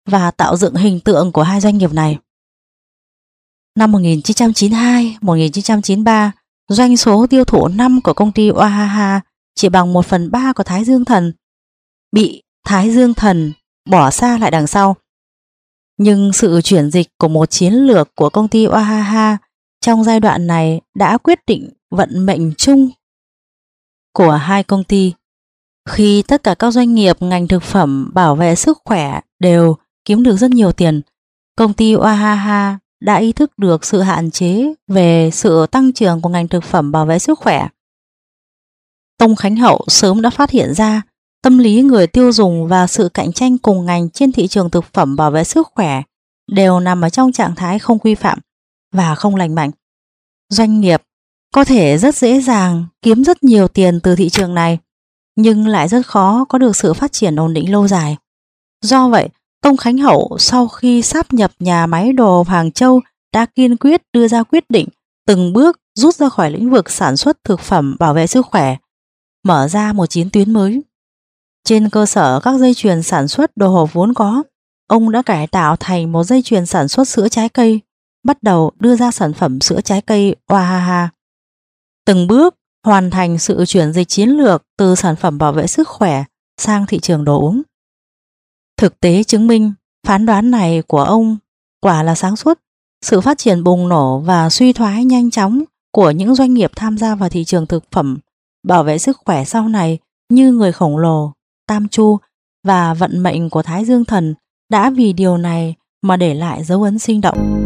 và tạo dựng hình tượng của hai doanh nghiệp này. Năm 1992, 1993, doanh số tiêu thụ năm của công ty Wahaha chỉ bằng 1/3 của Thái Dương Thần, bị Thái Dương Thần bỏ xa lại đằng sau. Nhưng sự chuyển dịch của một chiến lược của công ty Wahaha trong giai đoạn này đã quyết định vận mệnh chung của hai công ty. Khi tất cả các doanh nghiệp ngành thực phẩm bảo vệ sức khỏe đều kiếm được rất nhiều tiền, công ty Wahaha đã ý thức được sự hạn chế về sự tăng trưởng của ngành thực phẩm bảo vệ sức khỏe. Tông Khánh Hậu sớm đã phát hiện ra tâm lý người tiêu dùng và sự cạnh tranh cùng ngành trên thị trường thực phẩm bảo vệ sức khỏe đều nằm ở trong trạng thái không quy phạm và không lành mạnh. Doanh nghiệp có thể rất dễ dàng kiếm rất nhiều tiền từ thị trường này, nhưng lại rất khó có được sự phát triển ổn định lâu dài. Do vậy, Tông Khánh Hậu sau khi sáp nhập nhà máy đồ Hàng Châu đã kiên quyết đưa ra quyết định từng bước rút ra khỏi lĩnh vực sản xuất thực phẩm bảo vệ sức khỏe, mở ra một chiến tuyến mới. Trên cơ sở các dây chuyền sản xuất đồ hộp vốn có, ông đã cải tạo thành một dây chuyền sản xuất sữa trái cây, bắt đầu đưa ra sản phẩm sữa trái cây Wahaha. Từng bước hoàn thành sự chuyển dịch chiến lược từ sản phẩm bảo vệ sức khỏe sang thị trường đồ uống. Thực tế chứng minh phán đoán này của ông quả là sáng suốt. Sự phát triển bùng nổ và suy thoái nhanh chóng của những doanh nghiệp tham gia vào thị trường thực phẩm bảo vệ sức khỏe sau này như Người Khổng Lồ, Tam Chu và vận mệnh của Thái Dương Thần đã vì điều này mà để lại dấu ấn sinh động.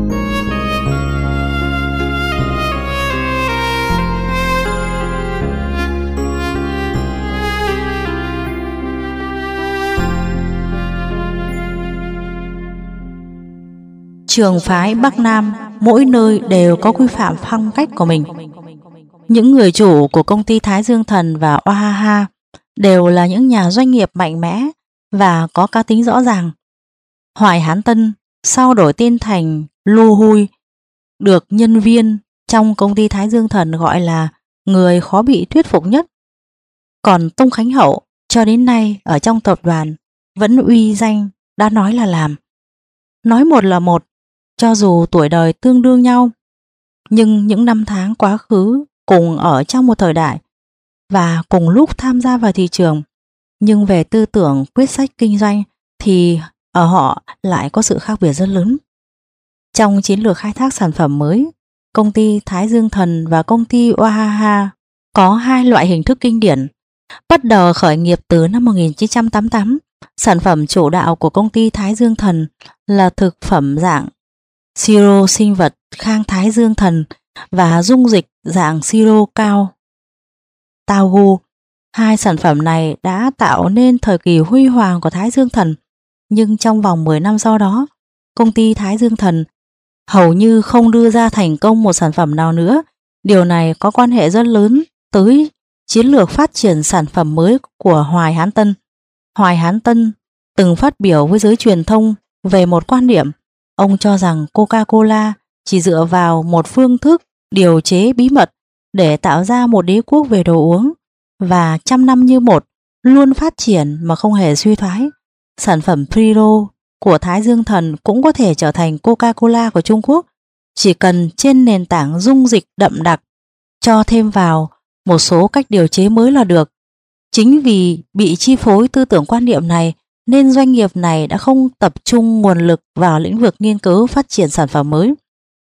Trường phái Bắc Nam mỗi nơi đều có quy phạm phong cách của mình. Những người chủ của công ty Thái Dương Thần và Wahaha đều là những nhà doanh nghiệp mạnh mẽ và có cá tính rõ ràng. Hoài Hán Tân sau đổi tên thành Lu Hui được nhân viên trong công ty Thái Dương Thần gọi là người khó bị thuyết phục nhất. Còn Tông Khánh Hậu cho đến nay ở trong tập đoàn vẫn uy danh đã nói là làm. Nói một là một, cho dù tuổi đời tương đương nhau, nhưng những năm tháng quá khứ cùng ở trong một thời đại và cùng lúc tham gia vào thị trường, nhưng về tư tưởng quyết sách kinh doanh thì ở họ lại có sự khác biệt rất lớn. Trong chiến lược khai thác sản phẩm mới, công ty Thái Dương Thần và công ty Wahaha có hai loại hình thức kinh điển. Bắt đầu khởi nghiệp từ năm 1988, sản phẩm chủ đạo của công ty Thái Dương Thần là thực phẩm dạng siro sinh vật Khang Thái Dương Thần và dung dịch dạng siro cao Tao Gu. Hai sản phẩm này đã tạo nên thời kỳ huy hoàng của Thái Dương Thần, nhưng trong vòng 10 năm sau đó, công ty Thái Dương Thần hầu như không đưa ra thành công một sản phẩm nào nữa. Điều này có quan hệ rất lớn tới chiến lược phát triển sản phẩm mới của Hoài Hán Tân. Hoài Hán Tân từng phát biểu với giới truyền thông về một quan điểm. Ông cho rằng Coca-Cola chỉ dựa vào một phương thức điều chế bí mật để tạo ra một đế quốc về đồ uống và trăm năm như một luôn phát triển mà không hề suy thoái. Sản phẩm Priro của Thái Dương Thần cũng có thể trở thành Coca-Cola của Trung Quốc, chỉ cần trên nền tảng dung dịch đậm đặc cho thêm vào một số cách điều chế mới là được. Chính vì bị chi phối tư tưởng quan niệm này nên doanh nghiệp này đã không tập trung nguồn lực vào lĩnh vực nghiên cứu phát triển sản phẩm mới.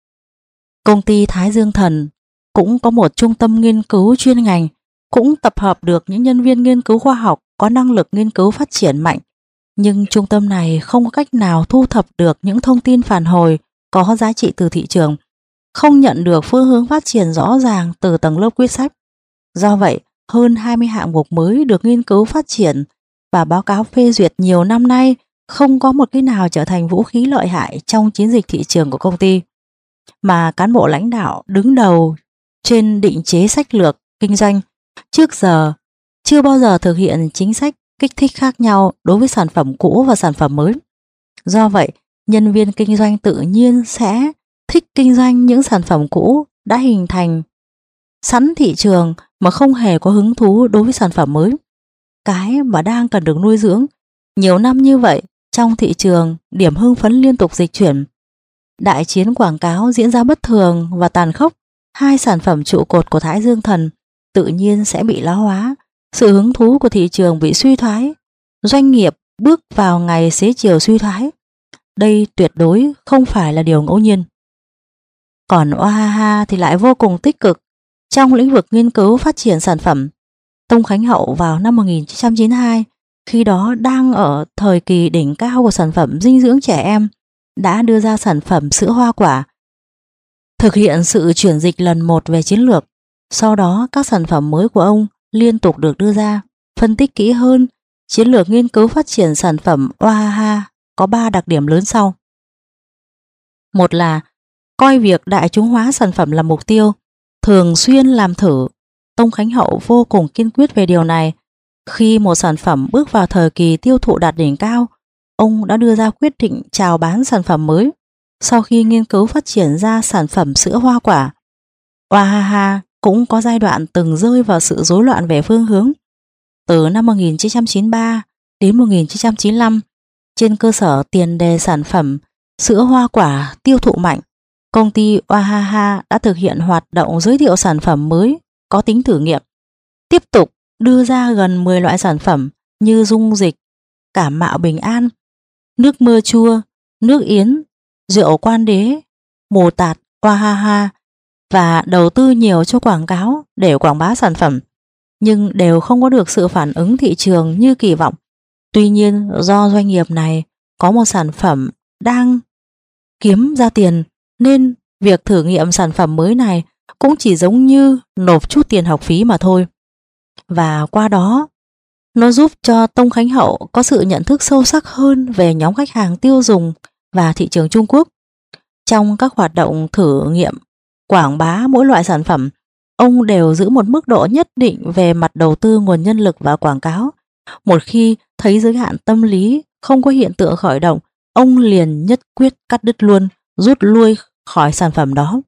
Công ty Thái Dương Thần cũng có một trung tâm nghiên cứu chuyên ngành, cũng tập hợp được những nhân viên nghiên cứu khoa học có năng lực nghiên cứu phát triển mạnh. Nhưng trung tâm này không có cách nào thu thập được những thông tin phản hồi có giá trị từ thị trường, không nhận được phương hướng phát triển rõ ràng từ tầng lớp quyết sách. Do vậy, hơn 20 hạng mục mới được nghiên cứu phát triển và báo cáo phê duyệt nhiều năm nay không có một cái nào trở thành vũ khí lợi hại trong chiến dịch thị trường của công ty. Mà cán bộ lãnh đạo đứng đầu trên định chế sách lược kinh doanh trước giờ chưa bao giờ thực hiện chính sách kích thích khác nhau đối với sản phẩm cũ và sản phẩm mới. Do vậy, nhân viên kinh doanh tự nhiên sẽ thích kinh doanh những sản phẩm cũ đã hình thành sẵn thị trường mà không hề có hứng thú đối với sản phẩm mới. Cái mà đang cần được nuôi dưỡng nhiều năm như vậy Trong thị trường, điểm hưng phấn liên tục dịch chuyển. Đại chiến quảng cáo diễn ra bất thường và tàn khốc. Hai sản phẩm trụ cột của Thái Dương Thần tự nhiên sẽ bị lão hóa. Sự hứng thú của thị trường bị suy thoái. Doanh nghiệp bước vào ngày xế chiều suy thoái. Đây tuyệt đối không phải là điều ngẫu nhiên. Còn Oahaha thì lại vô cùng tích cực trong lĩnh vực nghiên cứu phát triển sản phẩm. Tông Khánh Hậu vào năm 1992, khi đó đang ở thời kỳ đỉnh cao của sản phẩm dinh dưỡng trẻ em, đã đưa ra sản phẩm sữa hoa quả. Thực hiện sự chuyển dịch lần một về chiến lược. Sau đó các sản phẩm mới của ông liên tục được đưa ra. Phân tích kỹ hơn, chiến lược nghiên cứu phát triển sản phẩm Oahaha có 3 đặc điểm lớn sau. Một là coi việc đại chúng hóa sản phẩm là mục tiêu, thường xuyên làm thử. Tông Khánh Hậu vô cùng kiên quyết về điều này. Khi một sản phẩm bước vào thời kỳ tiêu thụ đạt đỉnh cao, ông đã đưa ra quyết định chào bán sản phẩm mới. Sau khi nghiên cứu phát triển ra sản phẩm sữa hoa quả, Oahaha cũng có giai đoạn từng rơi vào sự rối loạn về phương hướng. Từ năm 1993 đến 1995, trên cơ sở tiền đề sản phẩm sữa hoa quả tiêu thụ mạnh, công ty Oahaha đã thực hiện hoạt động giới thiệu sản phẩm mới có tính thử nghiệm, tiếp tục đưa ra gần 10 loại sản phẩm như dung dịch cảm mạo bình an, nước mưa chua, nước yến, rượu quan đế, mù tạt Oahaha và đầu tư nhiều cho quảng cáo để quảng bá sản phẩm, nhưng đều không có được sự phản ứng thị trường như kỳ vọng. Tuy nhiên, do doanh nghiệp này có một sản phẩm đang kiếm ra tiền nên việc thử nghiệm sản phẩm mới này cũng chỉ giống như nộp chút tiền học phí mà thôi. Và qua đó, nó giúp cho Tông Khánh Hậu có sự nhận thức sâu sắc hơn về nhóm khách hàng tiêu dùng và thị trường Trung Quốc. Trong các hoạt động thử nghiệm, quảng bá mỗi loại sản phẩm, ông đều giữ một mức độ nhất định về mặt đầu tư nguồn nhân lực và quảng cáo. Một khi thấy giới hạn tâm lý không có hiện tượng khởi động, ông liền nhất quyết cắt đứt luôn, rút lui khỏi sản phẩm đó.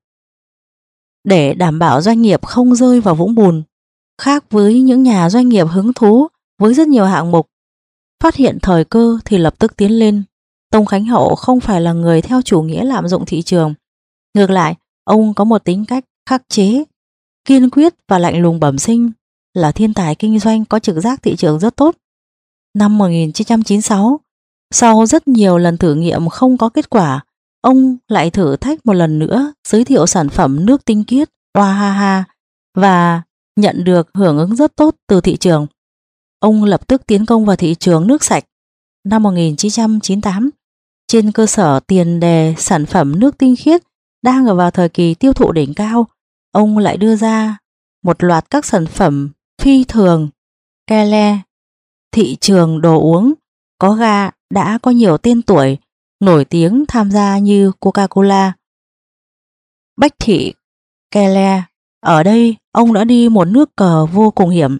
Để đảm bảo doanh nghiệp không rơi vào vũng bùn, khác với những nhà doanh nghiệp hứng thú với rất nhiều hạng mục, phát hiện thời cơ thì lập tức tiến lên, Tông Khánh Hậu không phải là người theo chủ nghĩa lạm dụng thị trường. Ngược lại, ông có một tính cách khắc chế, kiên quyết và lạnh lùng bẩm sinh, là thiên tài kinh doanh có trực giác thị trường rất tốt. Năm 1996, sau rất nhiều lần thử nghiệm không có kết quả, ông lại thử thách một lần nữa giới thiệu sản phẩm nước tinh khiết Oahaha và nhận được hưởng ứng rất tốt từ thị trường. Ông lập tức tiến công vào thị trường nước sạch. Năm 1998, trên cơ sở tiền đề sản phẩm nước tinh khiết đang ở vào thời kỳ tiêu thụ đỉnh cao, ông lại đưa ra một loạt các sản phẩm phi thường, Kele. Thị trường đồ uống có ga đã có nhiều tên tuổi nổi tiếng tham gia như Coca-Cola, Bách Thị, Kele. Ở đây ông đã đi một nước cờ vô cùng hiểm.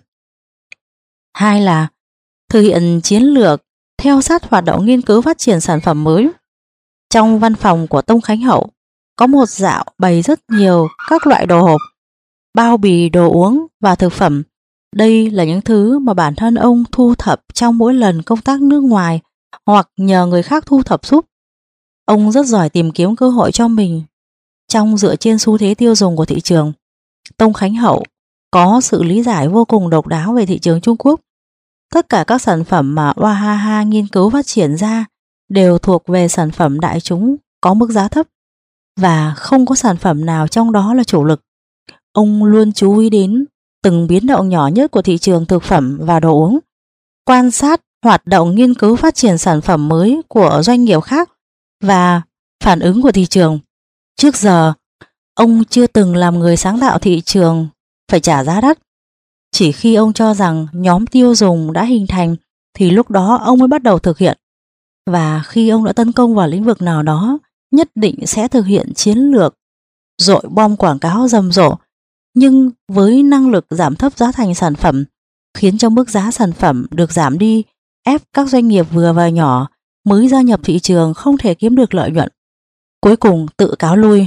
Hai là thực hiện chiến lược theo sát hoạt động nghiên cứu phát triển sản phẩm mới. Trong văn phòng của Tông Khánh Hậu có một dạo bày rất nhiều các loại đồ hộp, bao bì đồ uống và thực phẩm. Đây là những thứ mà bản thân ông thu thập trong mỗi lần công tác nước ngoài hoặc nhờ người khác thu thập giúp. Ông rất giỏi tìm kiếm cơ hội cho mình trong dựa trên xu thế tiêu dùng của thị trường. Tông Khánh Hậu có sự lý giải vô cùng độc đáo về thị trường Trung Quốc. Tất cả các sản phẩm mà Oahaha nghiên cứu phát triển ra đều thuộc về sản phẩm đại chúng có mức giá thấp và không có sản phẩm nào trong đó là chủ lực. Ông luôn chú ý đến từng biến động nhỏ nhất của thị trường thực phẩm và đồ uống, quan sát hoạt động nghiên cứu phát triển sản phẩm mới của doanh nghiệp khác và phản ứng của thị trường. Trước giờ, ông chưa từng làm người sáng tạo thị trường phải trả giá đắt. Chỉ khi ông cho rằng nhóm tiêu dùng đã hình thành thì lúc đó ông mới bắt đầu thực hiện. Và khi ông đã tấn công vào lĩnh vực nào đó, nhất định sẽ thực hiện chiến lược dội bom quảng cáo rầm rộ, nhưng với năng lực giảm thấp giá thành sản phẩm, khiến cho mức giá sản phẩm được giảm đi, ép các doanh nghiệp vừa và nhỏ mới gia nhập thị trường không thể kiếm được lợi nhuận. Cuối cùng tự cáo lui.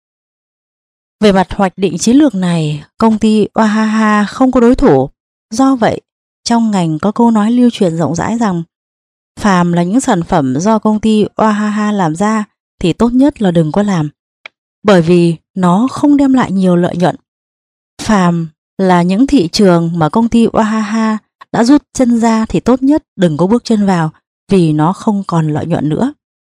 Về mặt hoạch định chiến lược này, công ty Oahaha không có đối thủ. Do vậy, trong ngành có câu nói lưu truyền rộng rãi rằng Phàm là những sản phẩm do công ty Wahaha làm ra thì tốt nhất là đừng có làm, bởi vì nó không đem lại nhiều lợi nhuận. Phàm là những thị trường mà công ty Wahaha đã rút chân ra thì tốt nhất đừng có bước chân vào, vì nó không còn lợi nhuận nữa.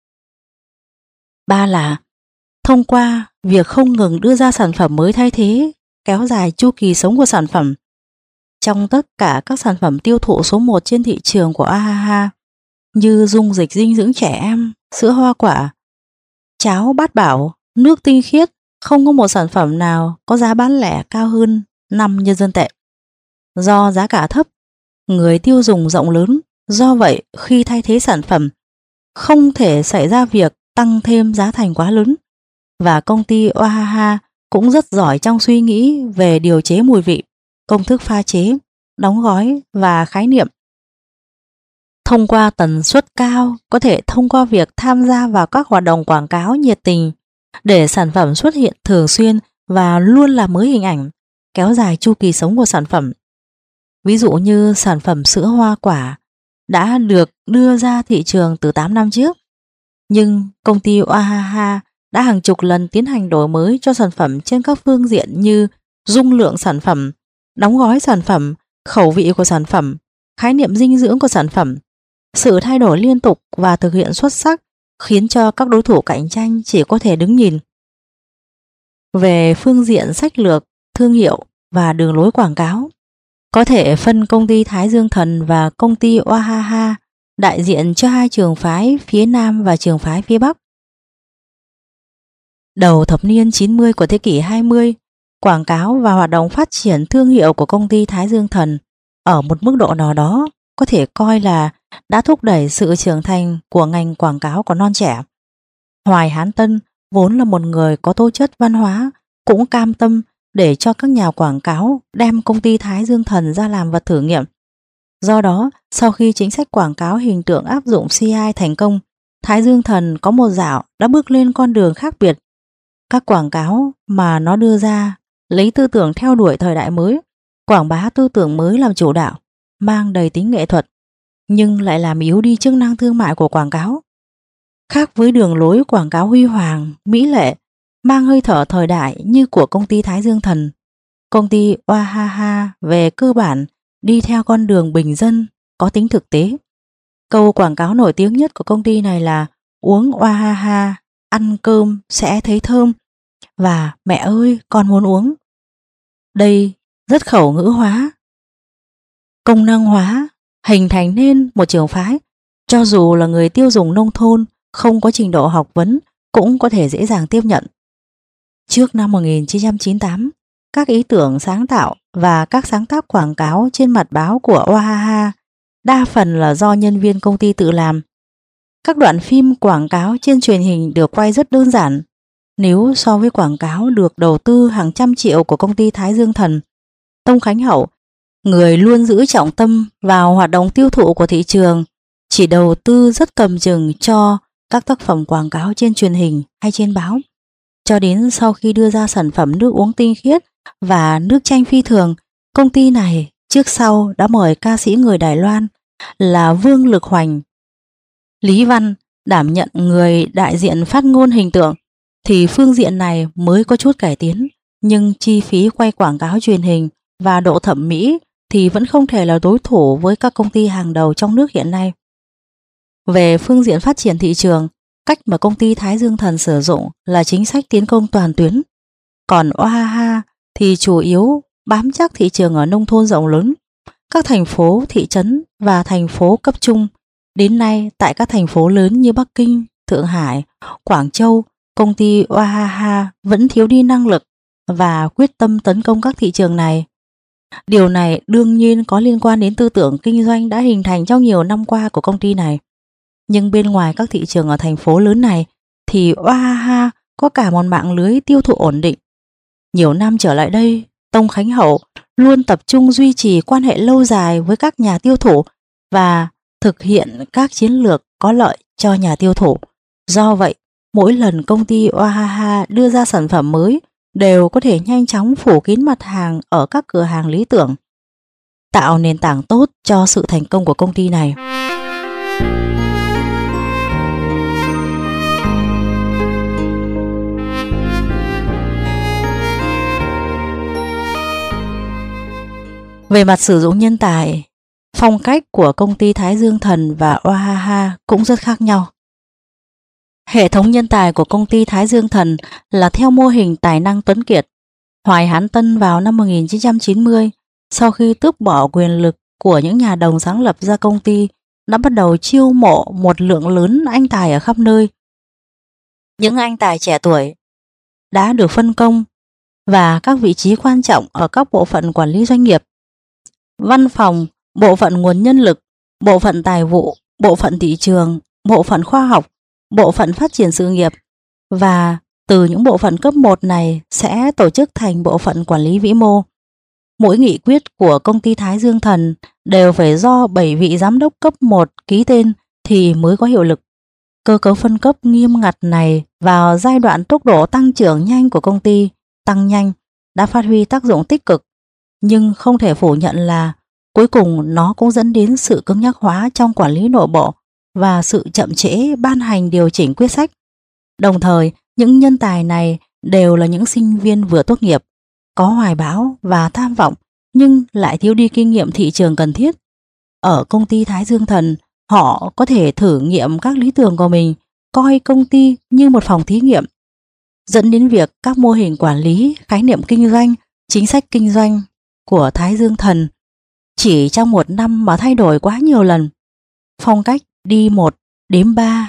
3 là thông qua việc không ngừng đưa ra sản phẩm mới thay thế, kéo dài chu kỳ sống của sản phẩm. Trong tất cả các sản phẩm tiêu thụ số 1 trên thị trường của Wahaha như dung dịch dinh dưỡng trẻ em, sữa hoa quả, cháo bát bảo, nước tinh khiết, không có một sản phẩm nào có giá bán lẻ cao hơn 5 nhân dân tệ. Do giá cả thấp, người tiêu dùng rộng lớn, do vậy khi thay thế sản phẩm, không thể xảy ra việc tăng thêm giá thành quá lớn. Và công ty Wahaha cũng rất giỏi trong suy nghĩ về điều chế mùi vị, công thức pha chế, đóng gói và khái niệm. Thông qua tần suất cao, có thể thông qua việc tham gia vào các hoạt động quảng cáo nhiệt tình để sản phẩm xuất hiện thường xuyên và luôn làm mới hình ảnh, kéo dài chu kỳ sống của sản phẩm. Ví dụ như sản phẩm sữa hoa quả đã được đưa ra thị trường từ 8 năm trước, nhưng công ty Wahaha đã hàng chục lần tiến hành đổi mới cho sản phẩm trên các phương diện như dung lượng sản phẩm, đóng gói sản phẩm, khẩu vị của sản phẩm, khái niệm dinh dưỡng của sản phẩm. Sự thay đổi liên tục và thực hiện xuất sắc khiến cho các đối thủ cạnh tranh chỉ có thể đứng nhìn. Về phương diện sách lược, thương hiệu và đường lối quảng cáo, có thể phân công ty Thái Dương Thần và công ty Wahaha đại diện cho hai trường phái phía Nam và trường phái phía Bắc. Đầu thập niên 90 của thế kỷ 20, quảng cáo và hoạt động phát triển thương hiệu của công ty Thái Dương Thần ở một mức độ nào đó có thể coi là đã thúc đẩy sự trưởng thành của ngành quảng cáo của non trẻ. Hoài Hán Tân vốn là một người có tố chất văn hóa, cũng cam tâm để cho các nhà quảng cáo đem công ty Thái Dương Thần ra làm vật thử nghiệm. Do đó, sau khi chính sách quảng cáo hình tượng áp dụng CI thành công, Thái Dương Thần có một dạo đã bước lên con đường khác biệt. Các quảng cáo mà nó đưa ra lấy tư tưởng theo đuổi thời đại mới, quảng bá tư tưởng mới làm chủ đạo, mang đầy tính nghệ thuật, nhưng lại làm yếu đi chức năng thương mại của quảng cáo. Khác với đường lối quảng cáo huy hoàng, mỹ lệ, mang hơi thở thời đại như của công ty Thái Dương Thần, công ty Wahaha về cơ bản đi theo con đường bình dân, có tính thực tế. Câu quảng cáo nổi tiếng nhất của công ty này là uống Wahaha, ăn cơm sẽ thấy thơm, và mẹ ơi con muốn uống. Đây rất khẩu ngữ hóa, công năng hóa, hình thành nên một trường phái, cho dù là người tiêu dùng nông thôn không có trình độ học vấn cũng có thể dễ dàng tiếp nhận. Trước năm 1998, các ý tưởng sáng tạo và các sáng tác quảng cáo trên mặt báo của Wahaha đa phần là do nhân viên công ty tự làm. Các đoạn phim quảng cáo trên truyền hình được quay rất đơn giản. Nếu so với quảng cáo được đầu tư hàng trăm triệu của công ty Thái Dương Thần, Tông Khánh Hậu, người luôn giữ trọng tâm vào hoạt động tiêu thụ của thị trường, chỉ đầu tư rất cầm chừng cho các tác phẩm quảng cáo trên truyền hình hay trên báo. Cho đến sau khi đưa ra sản phẩm nước uống tinh khiết và nước chanh phi thường, công ty này trước sau đã mời ca sĩ người Đài Loan là Vương Lực Hoành, Lý Văn đảm nhận người đại diện phát ngôn hình tượng, thì phương diện này mới có chút cải tiến, nhưng chi phí quay quảng cáo truyền hình và độ thẩm mỹ thì vẫn không thể là đối thủ với các công ty hàng đầu trong nước hiện nay. Về phương diện phát triển thị trường, cách mà công ty Thái Dương Thần sử dụng là chính sách tiến công toàn tuyến. Còn Wahaha thì chủ yếu bám chắc thị trường ở nông thôn rộng lớn, các thành phố, thị trấn và thành phố cấp trung. Đến nay, tại các thành phố lớn như Bắc Kinh, Thượng Hải, Quảng Châu, công ty Wahaha vẫn thiếu đi năng lực và quyết tâm tấn công các thị trường này. Điều này đương nhiên có liên quan đến tư tưởng kinh doanh đã hình thành trong nhiều năm qua của công ty này. Nhưng bên ngoài các thị trường ở thành phố lớn này thì Wahaha có cả một mạng lưới tiêu thụ ổn định. Nhiều năm trở lại đây, Tông Khánh Hậu luôn tập trung duy trì quan hệ lâu dài với các nhà tiêu thụ và thực hiện các chiến lược có lợi cho nhà tiêu thụ. Do vậy, mỗi lần công ty Wahaha đưa ra sản phẩm mới đều có thể nhanh chóng phủ kín mặt hàng ở các cửa hàng lý tưởng, tạo nền tảng tốt cho sự thành công của công ty này. Về mặt sử dụng nhân tài, phong cách của công ty Thái Dương Thần và Oahaha cũng rất khác nhau. Hệ thống nhân tài của công ty Thái Dương Thần là theo mô hình tài năng tuấn kiệt. Hoài Hán Tân vào năm 1990, sau khi tước bỏ quyền lực của những nhà đồng sáng lập ra công ty, đã bắt đầu chiêu mộ một lượng lớn anh tài ở khắp nơi. Những anh tài trẻ tuổi đã được phân công và các vị trí quan trọng ở các bộ phận quản lý doanh nghiệp, văn phòng, bộ phận nguồn nhân lực, bộ phận tài vụ, bộ phận thị trường, bộ phận khoa học, bộ phận phát triển sự nghiệp, và từ những bộ phận cấp 1 này sẽ tổ chức thành bộ phận quản lý vĩ mô. Mỗi nghị quyết của công ty Thái Dương Thần đều phải do 7 vị giám đốc cấp 1 ký tên thì mới có hiệu lực. Cơ cấu phân cấp nghiêm ngặt này vào giai đoạn tốc độ tăng trưởng nhanh của công ty tăng nhanh đã phát huy tác dụng tích cực, nhưng không thể phủ nhận là cuối cùng nó cũng dẫn đến sự cứng nhắc hóa trong quản lý nội bộ và sự chậm trễ ban hành điều chỉnh quyết sách. Đồng thời, những nhân tài này đều là những sinh viên vừa tốt nghiệp, có hoài bão và tham vọng nhưng lại thiếu đi kinh nghiệm thị trường cần thiết. Ở công ty Thái Dương Thần, họ có thể thử nghiệm các lý tưởng của mình, coi công ty như một phòng thí nghiệm, dẫn đến việc các mô hình quản lý, khái niệm kinh doanh, chính sách kinh doanh của Thái Dương Thần chỉ trong một năm mà thay đổi quá nhiều lần. Phong cách đi 1 đếm 3,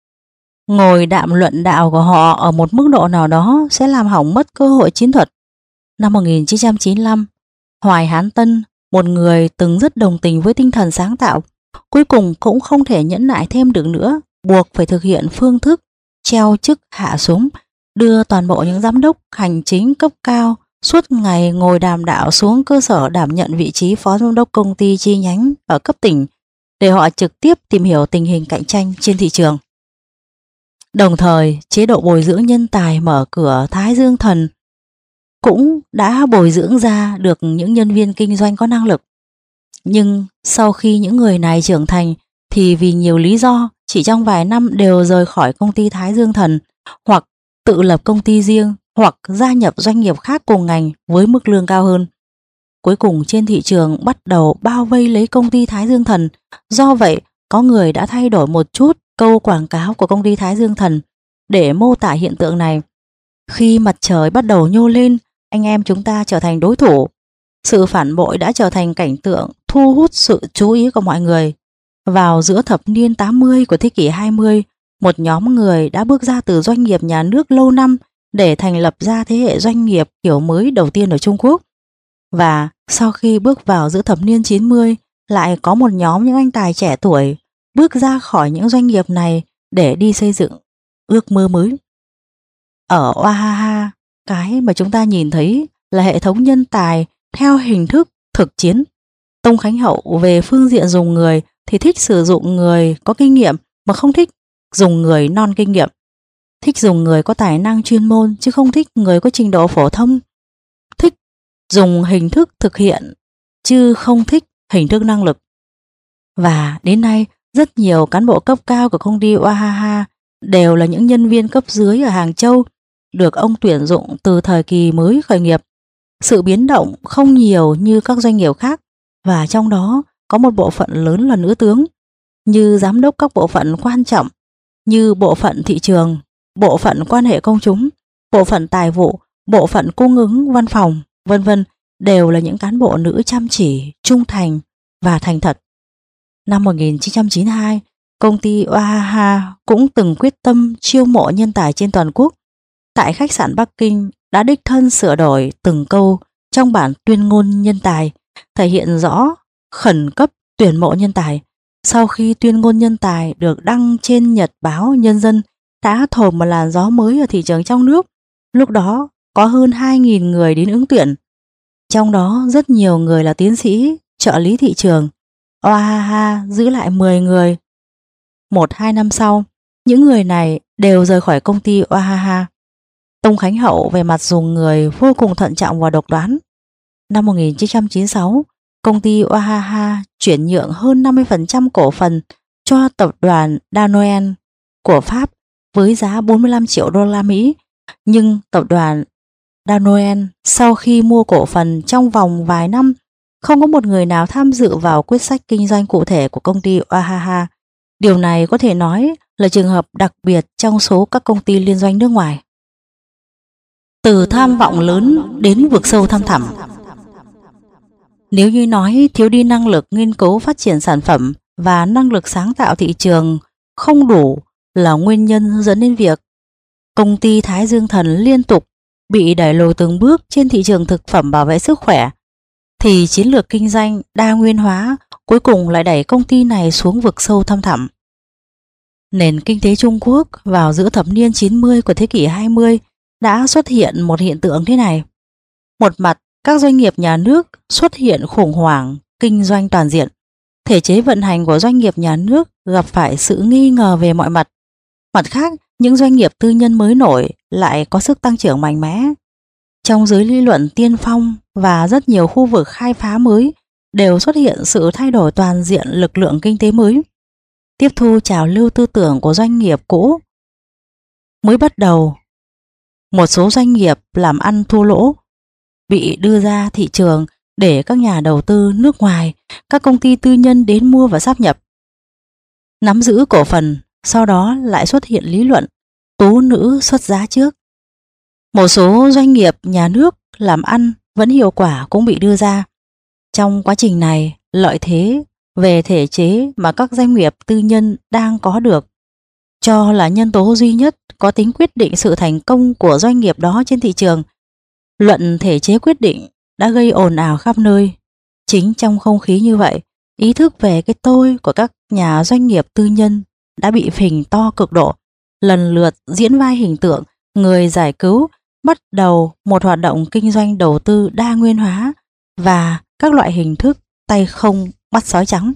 ngồi đạm luận đạo của họ ở một mức độ nào đó sẽ làm hỏng mất cơ hội chiến thuật. Năm 1995, Hoài Hán Tân, một người từng rất đồng tình với tinh thần sáng tạo, cuối cùng cũng không thể nhẫn nại thêm được nữa, buộc phải thực hiện phương thức treo chức hạ súng, đưa toàn bộ những giám đốc hành chính cấp cao suốt ngày ngồi đàm đạo xuống cơ sở đảm nhận vị trí phó giám đốc công ty chi nhánh ở cấp tỉnh để họ trực tiếp tìm hiểu tình hình cạnh tranh trên thị trường. Đồng thời, chế độ bồi dưỡng nhân tài mở cửa Thái Dương Thần cũng đã bồi dưỡng ra được những nhân viên kinh doanh có năng lực. Nhưng sau khi những người này trưởng thành thì vì nhiều lý do chỉ trong vài năm đều rời khỏi công ty Thái Dương Thần, hoặc tự lập công ty riêng, hoặc gia nhập doanh nghiệp khác cùng ngành với mức lương cao hơn. Cuối cùng trên thị trường bắt đầu bao vây lấy công ty Thái Dương Thần. Do vậy, có người đã thay đổi một chút câu quảng cáo của công ty Thái Dương Thần để mô tả hiện tượng này. Khi mặt trời bắt đầu nhô lên, anh em chúng ta trở thành đối thủ. Sự phản bội đã trở thành cảnh tượng thu hút sự chú ý của mọi người. Vào giữa thập niên 80 của thế kỷ 20, một nhóm người đã bước ra từ doanh nghiệp nhà nước lâu năm để thành lập ra thế hệ doanh nghiệp kiểu mới đầu tiên ở Trung Quốc. Và sau khi bước vào giữa thập niên 90, lại có một nhóm những anh tài trẻ tuổi bước ra khỏi những doanh nghiệp này để đi xây dựng ước mơ mới. Ở Oahaha, cái mà chúng ta nhìn thấy là hệ thống nhân tài theo hình thức thực chiến. Tông Khánh Hậu về phương diện dùng người thì thích sử dụng người có kinh nghiệm mà không thích dùng người non kinh nghiệm. Thích dùng người có tài năng chuyên môn chứ không thích người có trình độ phổ thông. Thích dùng hình thức thực hiện chứ không thích hình thức năng lực. Và đến nay, rất nhiều cán bộ cấp cao của công ty Oahaha đều là những nhân viên cấp dưới ở Hàng Châu, được ông tuyển dụng từ thời kỳ mới khởi nghiệp. Sự biến động không nhiều như các doanh nghiệp khác, và trong đó có một bộ phận lớn là nữ tướng, như giám đốc các bộ phận quan trọng như bộ phận thị trường, bộ phận quan hệ công chúng, bộ phận tài vụ, bộ phận cung ứng văn phòng, vân vân, đều là những cán bộ nữ chăm chỉ, trung thành và thành thật. Năm 1992, công ty Oahaha cũng từng quyết tâm chiêu mộ nhân tài trên toàn quốc. Tại khách sạn Bắc Kinh đã đích thân sửa đổi từng câu trong bản tuyên ngôn nhân tài, thể hiện rõ khẩn cấp tuyển mộ nhân tài. Sau khi tuyên ngôn nhân tài được đăng trên nhật báo Nhân dân, đã thổi một làn gió mới ở thị trường trong nước. Lúc đó có hơn 2.000 người đến ứng tuyển, trong đó rất nhiều người là tiến sĩ, trợ lý thị trường. Oahaha giữ lại 10 người. 1-2 năm sau, những người này đều rời khỏi công ty Oahaha. Tông Khánh Hậu về mặt dùng người vô cùng thận trọng và độc đoán. Năm 1996, công ty Oahaha chuyển nhượng hơn 50% cổ phần cho tập đoàn Danone của Pháp với giá 45 triệu đô la Mỹ, nhưng tập đoàn Danone sau khi mua cổ phần trong vòng vài năm, không có một người nào tham dự vào quyết sách kinh doanh cụ thể của công ty Wahaha. Điều này có thể nói là trường hợp đặc biệt trong số các công ty liên doanh nước ngoài. Từ tham vọng lớn đến vực sâu thăm thẳm. Nếu như nói thiếu đi năng lực nghiên cứu phát triển sản phẩm và năng lực sáng tạo thị trường không đủ là nguyên nhân dẫn đến việc công ty Thái Dương Thần liên tục bị đẩy lùi từng bước trên thị trường thực phẩm bảo vệ sức khỏe, thì chiến lược kinh doanh đa nguyên hóa cuối cùng lại đẩy công ty này xuống vực sâu thăm thẳm. Nền kinh tế Trung Quốc vào giữa thập niên 90 của thế kỷ 20 đã xuất hiện một hiện tượng thế này. Một mặt, các doanh nghiệp nhà nước xuất hiện khủng hoảng kinh doanh toàn diện. Thể chế vận hành của doanh nghiệp nhà nước gặp phải sự nghi ngờ về mọi mặt. Mặt khác, những doanh nghiệp tư nhân mới nổi lại có sức tăng trưởng mạnh mẽ. Trong giới lý luận tiên phong và rất nhiều khu vực khai phá mới đều xuất hiện sự thay đổi toàn diện lực lượng kinh tế mới. Tiếp thu trào lưu tư tưởng của doanh nghiệp cũ. Mới bắt đầu, một số doanh nghiệp làm ăn thua lỗ bị đưa ra thị trường để các nhà đầu tư nước ngoài, các công ty tư nhân đến mua và sáp nhập. Nắm giữ cổ phần, sau đó lại xuất hiện lý luận tú nữ xuất giá trước. Một số doanh nghiệp nhà nước làm ăn vẫn hiệu quả cũng bị đưa ra. Trong quá trình này, lợi thế về thể chế mà các doanh nghiệp tư nhân đang có được cho là nhân tố duy nhất có tính quyết định sự thành công của doanh nghiệp đó trên thị trường. Luận thể chế quyết định đã gây ồn ào khắp nơi. Chính trong không khí như vậy, ý thức về cái tôi của các nhà doanh nghiệp tư nhân đã bị phình to cực độ, lần lượt diễn vai hình tượng người giải cứu, bắt đầu một hoạt động kinh doanh đầu tư đa nguyên hóa và các loại hình thức tay không bắt sói trắng.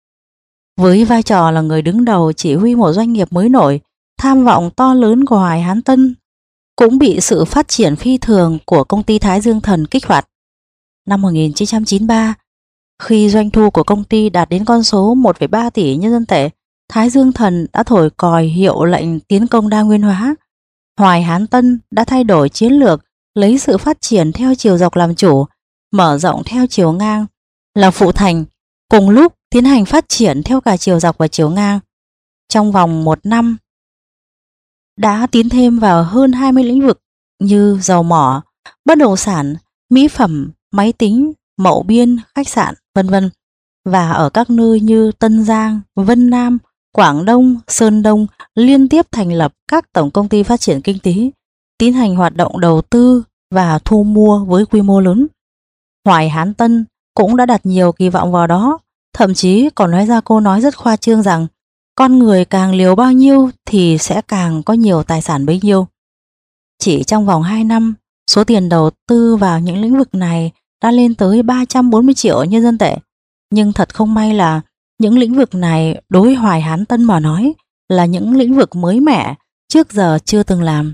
Với vai trò là người đứng đầu chỉ huy một doanh nghiệp mới nổi, tham vọng to lớn của Hoài Hán Tân cũng bị sự phát triển phi thường của công ty Thái Dương Thần kích hoạt. Năm 1993, khi doanh thu của công ty đạt đến con số 1,3 tỷ nhân dân tệ, Thái Dương Thần đã thổi còi hiệu lệnh tiến công đa nguyên hóa. Hoài Hán Tân đã thay đổi chiến lược, lấy sự phát triển theo chiều dọc làm chủ, mở rộng theo chiều ngang là phụ thành, cùng lúc tiến hành phát triển theo cả chiều dọc và chiều ngang. Trong vòng 1 năm, đã tiến thêm vào hơn 20 lĩnh vực như dầu mỏ, bất động sản, mỹ phẩm, máy tính, mậu biên, khách sạn, vân vân. Và ở các nơi như Tân Giang, Vân Nam, Quảng Đông, Sơn Đông liên tiếp thành lập các tổng công ty phát triển kinh tế, tiến hành hoạt động đầu tư và thu mua với quy mô lớn. Hoài Hán Tân cũng đã đặt nhiều kỳ vọng vào đó, thậm chí còn nói ra câu nói rất khoa trương rằng con người càng liều bao nhiêu thì sẽ càng có nhiều tài sản bấy nhiêu. Chỉ trong vòng 2 năm, số tiền đầu tư vào những lĩnh vực này đã lên tới 340 triệu nhân dân tệ. Nhưng thật không may là những lĩnh vực này đối Hoài Hán Tân mà nói là những lĩnh vực mới mẻ, trước giờ chưa từng làm.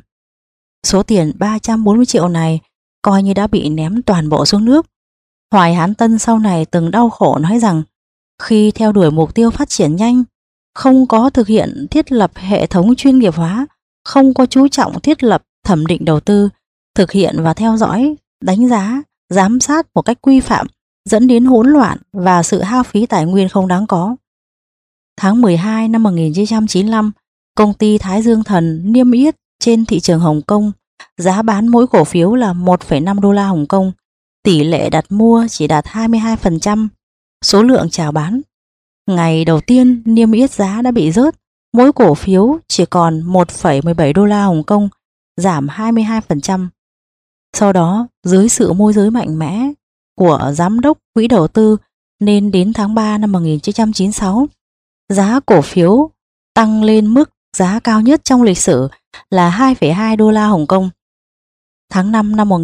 Số tiền 340 triệu này coi như đã bị ném toàn bộ xuống nước. Hoài Hán Tân sau này từng đau khổ nói rằng khi theo đuổi mục tiêu phát triển nhanh, không có thực hiện thiết lập hệ thống chuyên nghiệp hóa, không có chú trọng thiết lập thẩm định đầu tư, thực hiện và theo dõi, đánh giá, giám sát một cách quy phạm, dẫn đến hỗn loạn và sự hao phí tài nguyên không đáng có. Tháng 12 năm 1995, công ty Thái Dương Thần niêm yết trên thị trường Hồng Kông, giá bán mỗi cổ phiếu là 1,5 đô la Hồng Kông, tỷ lệ đặt mua chỉ đạt 22%, số lượng chào bán. Ngày đầu tiên niêm yết giá đã bị rớt, mỗi cổ phiếu chỉ còn 1,17 đô la Hồng Kông, giảm 22%. Sau đó, dưới sự môi giới mạnh mẽ của giám đốc quỹ đầu tư, nên đến tháng 3 năm 1996, giá cổ phiếu tăng lên mức giá cao nhất trong lịch sử là 2,2 đô la Hồng Kông. Tháng 5 năm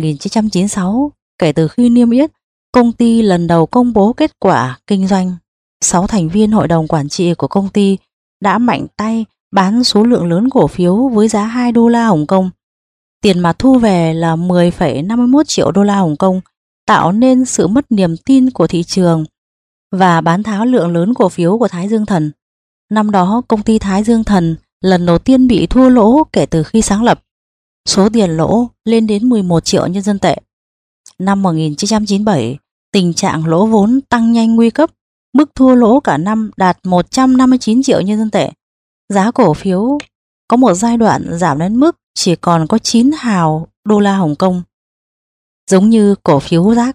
1996, kể từ khi niêm yết, công ty lần đầu công bố kết quả kinh doanh. 6 thành viên hội đồng quản trị của công ty đã mạnh tay bán số lượng lớn cổ phiếu với giá 2 đô la Hồng Kông. Tiền mặt thu về là 10,51 triệu đô la Hồng Kông, tạo nên sự mất niềm tin của thị trường và bán tháo lượng lớn cổ phiếu của Thái Dương Thần. Năm đó công ty Thái Dương Thần lần đầu tiên bị thua lỗ kể từ khi sáng lập. Số tiền lỗ lên đến 11 triệu nhân dân tệ. Năm 1997, tình trạng lỗ vốn tăng nhanh nguy cấp, mức thua lỗ cả năm đạt 159 triệu nhân dân tệ. Giá cổ phiếu có một giai đoạn giảm đến mức chỉ còn có 9 hào đô la Hồng Kông, giống như cổ phiếu rác.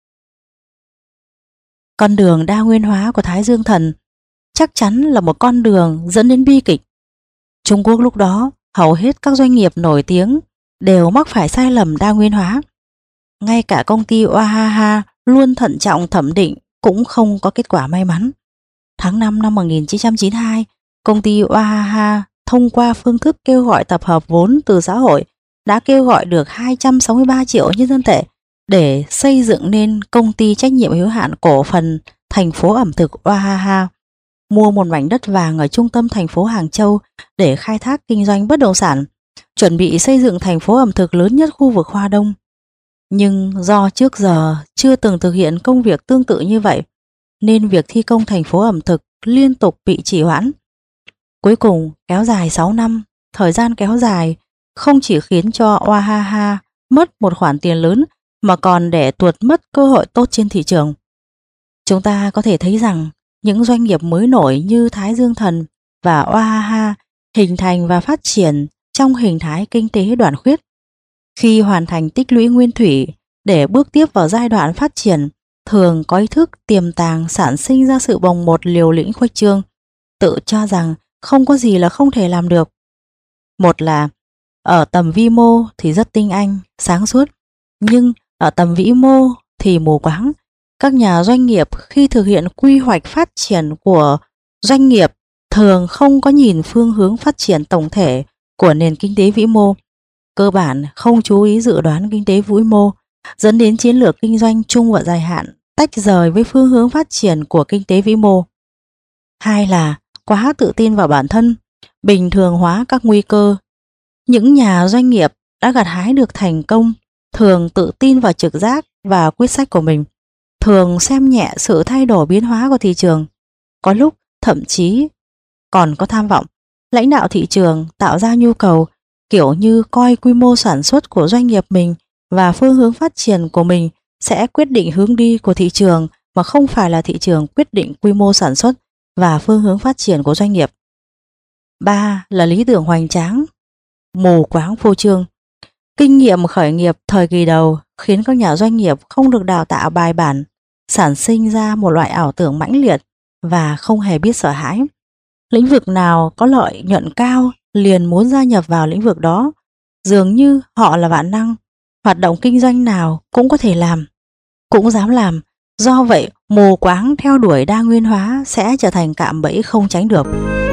Con đường đa nguyên hóa của Thái Dương Thần chắc chắn là một con đường dẫn đến bi kịch. Trung Quốc lúc đó, hầu hết các doanh nghiệp nổi tiếng đều mắc phải sai lầm đa nguyên hóa. Ngay cả công ty Wahaha luôn thận trọng thẩm định cũng không có kết quả may mắn. Tháng 5 năm 1992, công ty Wahaha thông qua phương thức kêu gọi tập hợp vốn từ xã hội đã kêu gọi được 263 triệu nhân dân tệ để xây dựng nên công ty trách nhiệm hữu hạn cổ phần thành phố ẩm thực Wahaha, mua một mảnh đất vàng ở trung tâm thành phố Hàng Châu để khai thác kinh doanh bất động sản, chuẩn bị xây dựng thành phố ẩm thực lớn nhất khu vực Hoa Đông. Nhưng do trước giờ chưa từng thực hiện công việc tương tự như vậy, nên việc thi công thành phố ẩm thực liên tục bị trì hoãn. Cuối cùng kéo dài 6 năm, thời gian kéo dài không chỉ khiến cho Wahaha mất một khoản tiền lớn mà còn để tuột mất cơ hội tốt trên thị trường. Chúng ta có thể thấy rằng những doanh nghiệp mới nổi như Thái Dương Thần và Wahaha hình thành và phát triển trong hình thái kinh tế đoàn khuyết. Khi hoàn thành tích lũy nguyên thủy để bước tiếp vào giai đoạn phát triển, thường có ý thức tiềm tàng sản sinh ra sự bồng bột liều lĩnh khuếch trương, tự cho rằng không có gì là không thể làm được. Một là ở tầm vi mô thì rất tinh anh, sáng suốt, nhưng ở tầm vĩ mô thì mù quáng. Các nhà doanh nghiệp khi thực hiện quy hoạch phát triển của doanh nghiệp thường không có nhìn phương hướng phát triển tổng thể của nền kinh tế vĩ mô, cơ bản không chú ý dự đoán kinh tế vĩ mô, dẫn đến chiến lược kinh doanh chung và dài hạn tách rời với phương hướng phát triển của kinh tế vĩ mô. Hai là quá tự tin vào bản thân, bình thường hóa các nguy cơ. Những nhà doanh nghiệp đã gặt hái được thành công thường tự tin vào trực giác và quyết sách của mình, thường xem nhẹ sự thay đổi biến hóa của thị trường, có lúc thậm chí còn có tham vọng lãnh đạo thị trường, tạo ra nhu cầu, kiểu như coi quy mô sản xuất của doanh nghiệp mình và phương hướng phát triển của mình sẽ quyết định hướng đi của thị trường, mà không phải là thị trường quyết định quy mô sản xuất và phương hướng phát triển của doanh nghiệp. Ba là lý tưởng hoành tráng, mù quáng phô trương. Kinh nghiệm khởi nghiệp thời kỳ đầu khiến các nhà doanh nghiệp không được đào tạo bài bản, sản sinh ra một loại ảo tưởng mãnh liệt và không hề biết sợ hãi. Lĩnh vực nào có lợi nhuận cao liền muốn gia nhập vào lĩnh vực đó, dường như họ là vạn năng, hoạt động kinh doanh nào cũng có thể làm, cũng dám làm. Do vậy, mù quáng theo đuổi đa nguyên hóa sẽ trở thành cạm bẫy không tránh được.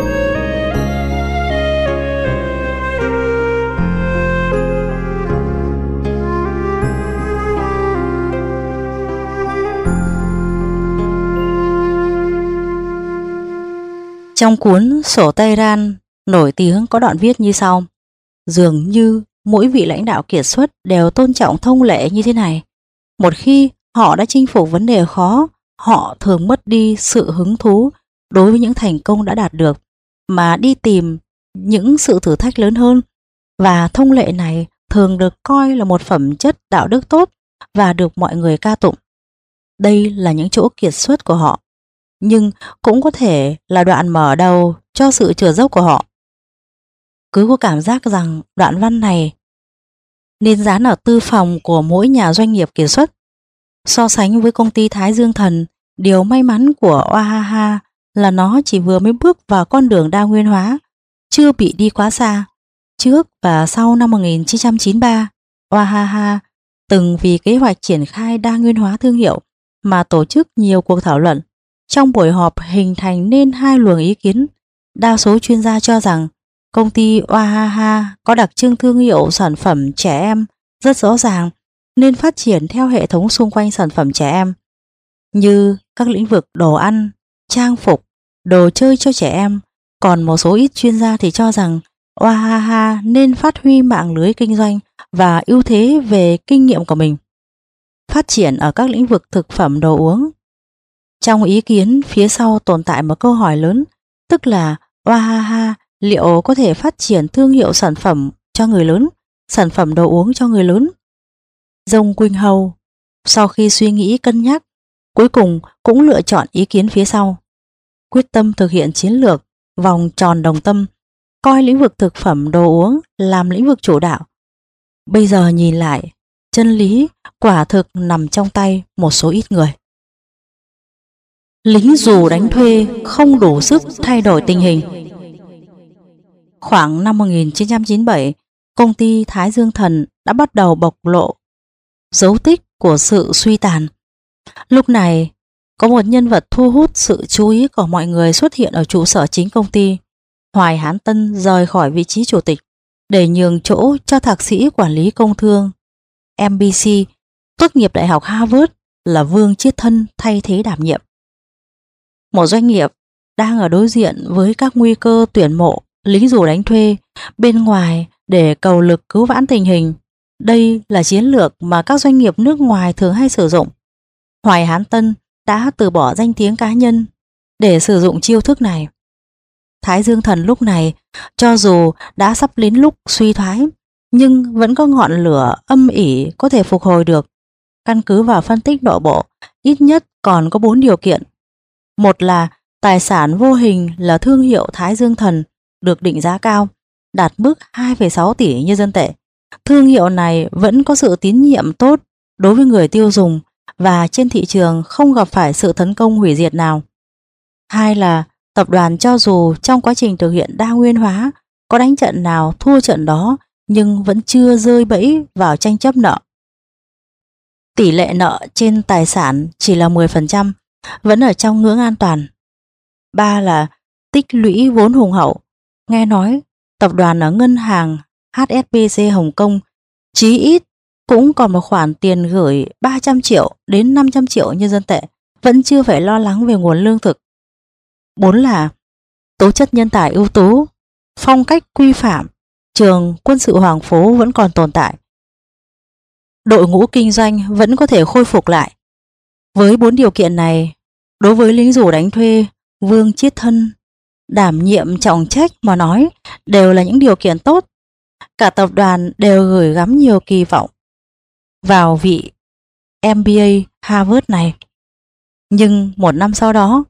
Trong cuốn Sổ Tay Ran nổi tiếng có đoạn viết như sau: dường như mỗi vị lãnh đạo kiệt xuất đều tôn trọng thông lệ như thế này. Một khi họ đã chinh phục vấn đề khó, họ thường mất đi sự hứng thú đối với những thành công đã đạt được, mà đi tìm những sự thử thách lớn hơn. Và thông lệ này thường được coi là một phẩm chất đạo đức tốt và được mọi người ca tụng. Đây là những chỗ kiệt xuất của họ, nhưng cũng có thể là đoạn mở đầu cho sự trượt dốc của họ. Cứ có cảm giác rằng đoạn văn này nên dán ở tư phòng của mỗi nhà doanh nghiệp kiệt xuất. So sánh với công ty Thái Dương Thần, điều may mắn của Wahaha là nó chỉ vừa mới bước vào con đường đa nguyên hóa, chưa bị đi quá xa. Trước và sau năm 1993, Wahaha từng vì kế hoạch triển khai đa nguyên hóa thương hiệu mà tổ chức nhiều cuộc thảo luận. Trong buổi họp hình thành nên hai luồng ý kiến. Đa số chuyên gia cho rằng công ty Wahaha có đặc trưng thương hiệu sản phẩm trẻ em rất rõ ràng, nên phát triển theo hệ thống xung quanh sản phẩm trẻ em, như các lĩnh vực đồ ăn, trang phục, đồ chơi cho trẻ em. Còn một số ít chuyên gia thì cho rằng Wahaha nên phát huy mạng lưới kinh doanh và ưu thế về kinh nghiệm của mình, phát triển ở các lĩnh vực thực phẩm đồ uống. Trong ý kiến phía sau tồn tại một câu hỏi lớn: tức là Oahaha liệu có thể phát triển thương hiệu sản phẩm cho người lớn, sản phẩm đồ uống cho người lớn. Dông Quỳnh Hầu sau khi suy nghĩ cân nhắc, cuối cùng cũng lựa chọn ý kiến phía sau. Quyết tâm thực hiện chiến lược vòng tròn đồng tâm, coi lĩnh vực thực phẩm đồ uống làm lĩnh vực chủ đạo. Bây giờ nhìn lại, chân lý quả thực nằm trong tay một số ít người. Lính dù đánh thuê không đủ sức thay đổi tình hình. Khoảng năm 1997, công ty Thái Dương Thần đã bắt đầu bộc lộ dấu tích của sự suy tàn. Lúc này, có một nhân vật thu hút sự chú ý của mọi người xuất hiện ở trụ sở chính công ty. Hoài Hán Tân rời khỏi vị trí chủ tịch để nhường chỗ cho thạc sĩ quản lý công thương MBC tốt nghiệp Đại học Harvard là Vương Chiết Thân thay thế đảm nhiệm. Một doanh nghiệp đang ở đối diện với các nguy cơ tuyển mộ lính dù đánh thuê bên ngoài để cầu lực cứu vãn tình hình. Đây là chiến lược mà các doanh nghiệp nước ngoài thường hay sử dụng. Hoài Hán Tân đã từ bỏ danh tiếng cá nhân để sử dụng chiêu thức này. Thái Dương Thần lúc này, cho dù đã sắp đến lúc suy thoái, nhưng vẫn có ngọn lửa âm ỉ có thể phục hồi được. Căn cứ vào phân tích nội bộ, ít nhất còn có 4 điều kiện. Một là tài sản vô hình là thương hiệu Thái Dương Thần được định giá cao, đạt mức 2,6 tỷ nhân dân tệ. Thương hiệu này vẫn có sự tín nhiệm tốt đối với người tiêu dùng và trên thị trường không gặp phải sự tấn công hủy diệt nào. Hai là tập đoàn cho dù trong quá trình thực hiện đa nguyên hóa có đánh trận nào thua trận đó nhưng vẫn chưa rơi bẫy vào tranh chấp nợ. Tỷ lệ nợ trên tài sản chỉ là 10%, vẫn ở trong ngưỡng an toàn. Ba là tích lũy vốn hùng hậu. Nghe nói tập đoàn ở ngân hàng HSBC Hồng Kông chí ít cũng còn một khoản tiền gửi 300 triệu đến 500 triệu nhân dân tệ, vẫn chưa phải lo lắng về nguồn lương thực. 4 là tố chất nhân tài ưu tú, phong cách quy phạm, trường quân sự Hoàng Phố vẫn còn tồn tại. Đội ngũ kinh doanh vẫn có thể khôi phục lại. Với 4 điều kiện này, đối với lính dù đánh thuê Vương Chiết Thân đảm nhiệm trọng trách mà nói đều là những điều kiện tốt. Cả tập đoàn đều gửi gắm nhiều kỳ vọng vào vị MBA Harvard này. Nhưng một năm sau đó,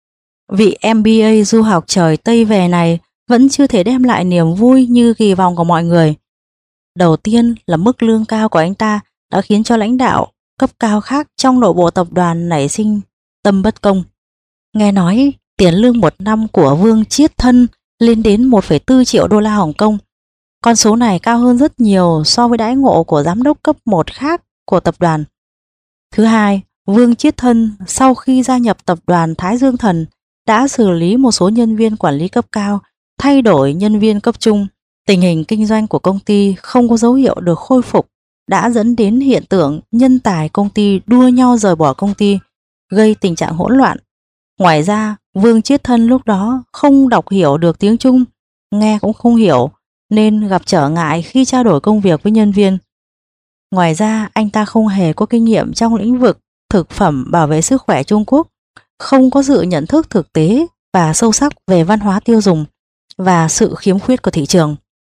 vị MBA du học trời Tây về này vẫn chưa thể đem lại niềm vui như kỳ vọng của mọi người. Đầu tiên là mức lương cao của anh ta đã khiến cho lãnh đạo cấp cao khác trong nội bộ tập đoàn nảy sinh tâm bất công. Nghe nói tiền lương một năm của Vương Chiết Thân lên đến 1,4 triệu đô la Hồng Kông. Con số này cao hơn rất nhiều so với đãi ngộ của giám đốc cấp 1 khác của tập đoàn. Thứ hai, Vương Chiết Thân sau khi gia nhập tập đoàn Thái Dương Thần đã xử lý một số nhân viên quản lý cấp cao, thay đổi nhân viên cấp trung. Tình hình kinh doanh của công ty không có dấu hiệu được khôi phục, đã dẫn đến hiện tượng nhân tài công ty đua nhau rời bỏ công ty, gây tình trạng hỗn loạn. Ngoài ra, Vương Chiết Thân lúc đó không đọc hiểu được tiếng Trung, nghe cũng không hiểu, nên gặp trở ngại khi trao đổi công việc với nhân viên. Ngoài ra, anh ta không hề có kinh nghiệm trong lĩnh vực thực phẩm bảo vệ sức khỏe Trung Quốc, không có sự nhận thức thực tế và sâu sắc về văn hóa tiêu dùng và sự khiếm khuyết của thị trường.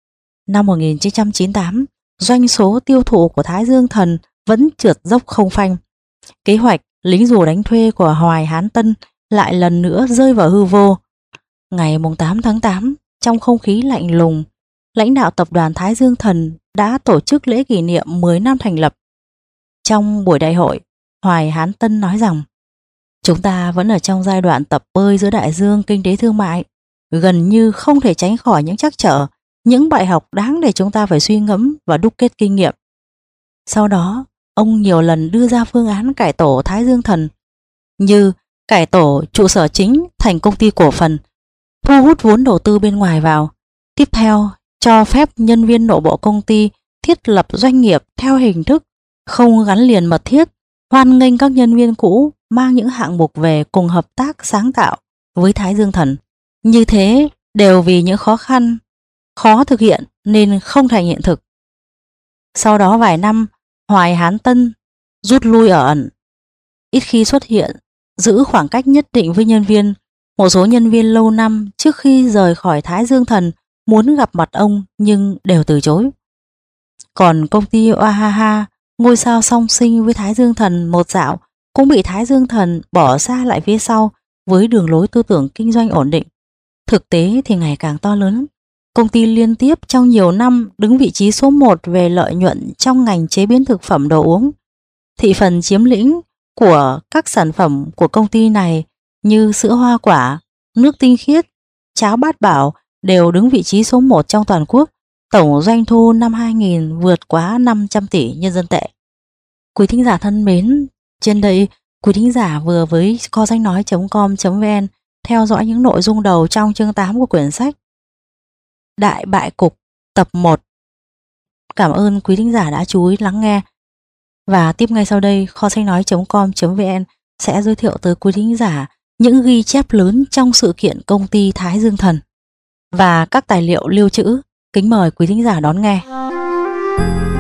Năm 1998, doanh số tiêu thụ của Thái Dương Thần vẫn trượt dốc không phanh. Kế hoạch lính dù đánh thuê của Hoài Hán Tân lại lần nữa rơi vào hư vô. Ngày 8 tháng 8, trong không khí lạnh lùng, lãnh đạo tập đoàn Thái Dương Thần đã tổ chức lễ kỷ niệm 10 năm thành lập. Trong buổi đại hội, Hoài Hán Tân nói rằng chúng ta vẫn ở trong giai đoạn tập bơi giữa đại dương kinh tế thương mại, gần như không thể tránh khỏi những trắc trở, những bài học đáng để chúng ta phải suy ngẫm và đúc kết kinh nghiệm. Sau đó, ông nhiều lần đưa ra phương án cải tổ Thái Dương Thần, như cải tổ trụ sở chính thành công ty cổ phần, thu hút vốn đầu tư bên ngoài vào. Tiếp theo, cho phép nhân viên nội bộ công ty thiết lập doanh nghiệp theo hình thức không gắn liền mật thiết, hoan nghênh các nhân viên cũ mang những hạng mục về cùng hợp tác sáng tạo với Thái Dương Thần. Như thế đều vì những khó khăn, khó thực hiện nên không thành hiện thực. Sau đó vài năm, Hoài Hán Tân rút lui ở ẩn, ít khi xuất hiện, giữ khoảng cách nhất định với nhân viên, Một số nhân viên lâu năm trước khi rời khỏi Thái Dương Thần muốn gặp mặt ông nhưng đều từ chối. Còn công ty Oahaha, ngôi sao song sinh với Thái Dương Thần một dạo, cũng bị Thái Dương Thần bỏ xa lại phía sau với đường lối tư tưởng kinh doanh ổn định. Thực tế thì ngày càng to lớn. Công ty liên tiếp trong nhiều năm đứng vị trí số 1 về lợi nhuận trong ngành chế biến thực phẩm đồ uống. Thị phần chiếm lĩnh của các sản phẩm của công ty này như sữa hoa quả, nước tinh khiết, cháo bát bảo đều đứng vị trí số 1 trong toàn quốc. Tổng doanh thu năm 2000 vượt quá 500 tỷ nhân dân tệ. Quý thính giả thân mến, trên đây quý thính giả vừa với kho sách nói.com.vn theo dõi những nội dung đầu trong chương 8 của quyển sách Đại bại cục tập 1. Cảm ơn quý thính giả đã chú ý lắng nghe. Và tiếp ngay sau đây, kho sách nói.com.vn sẽ giới thiệu tới quý thính giả những ghi chép lớn trong sự kiện công ty Thái Dương Thần và các tài liệu lưu trữ. Kính mời quý thính giả đón nghe.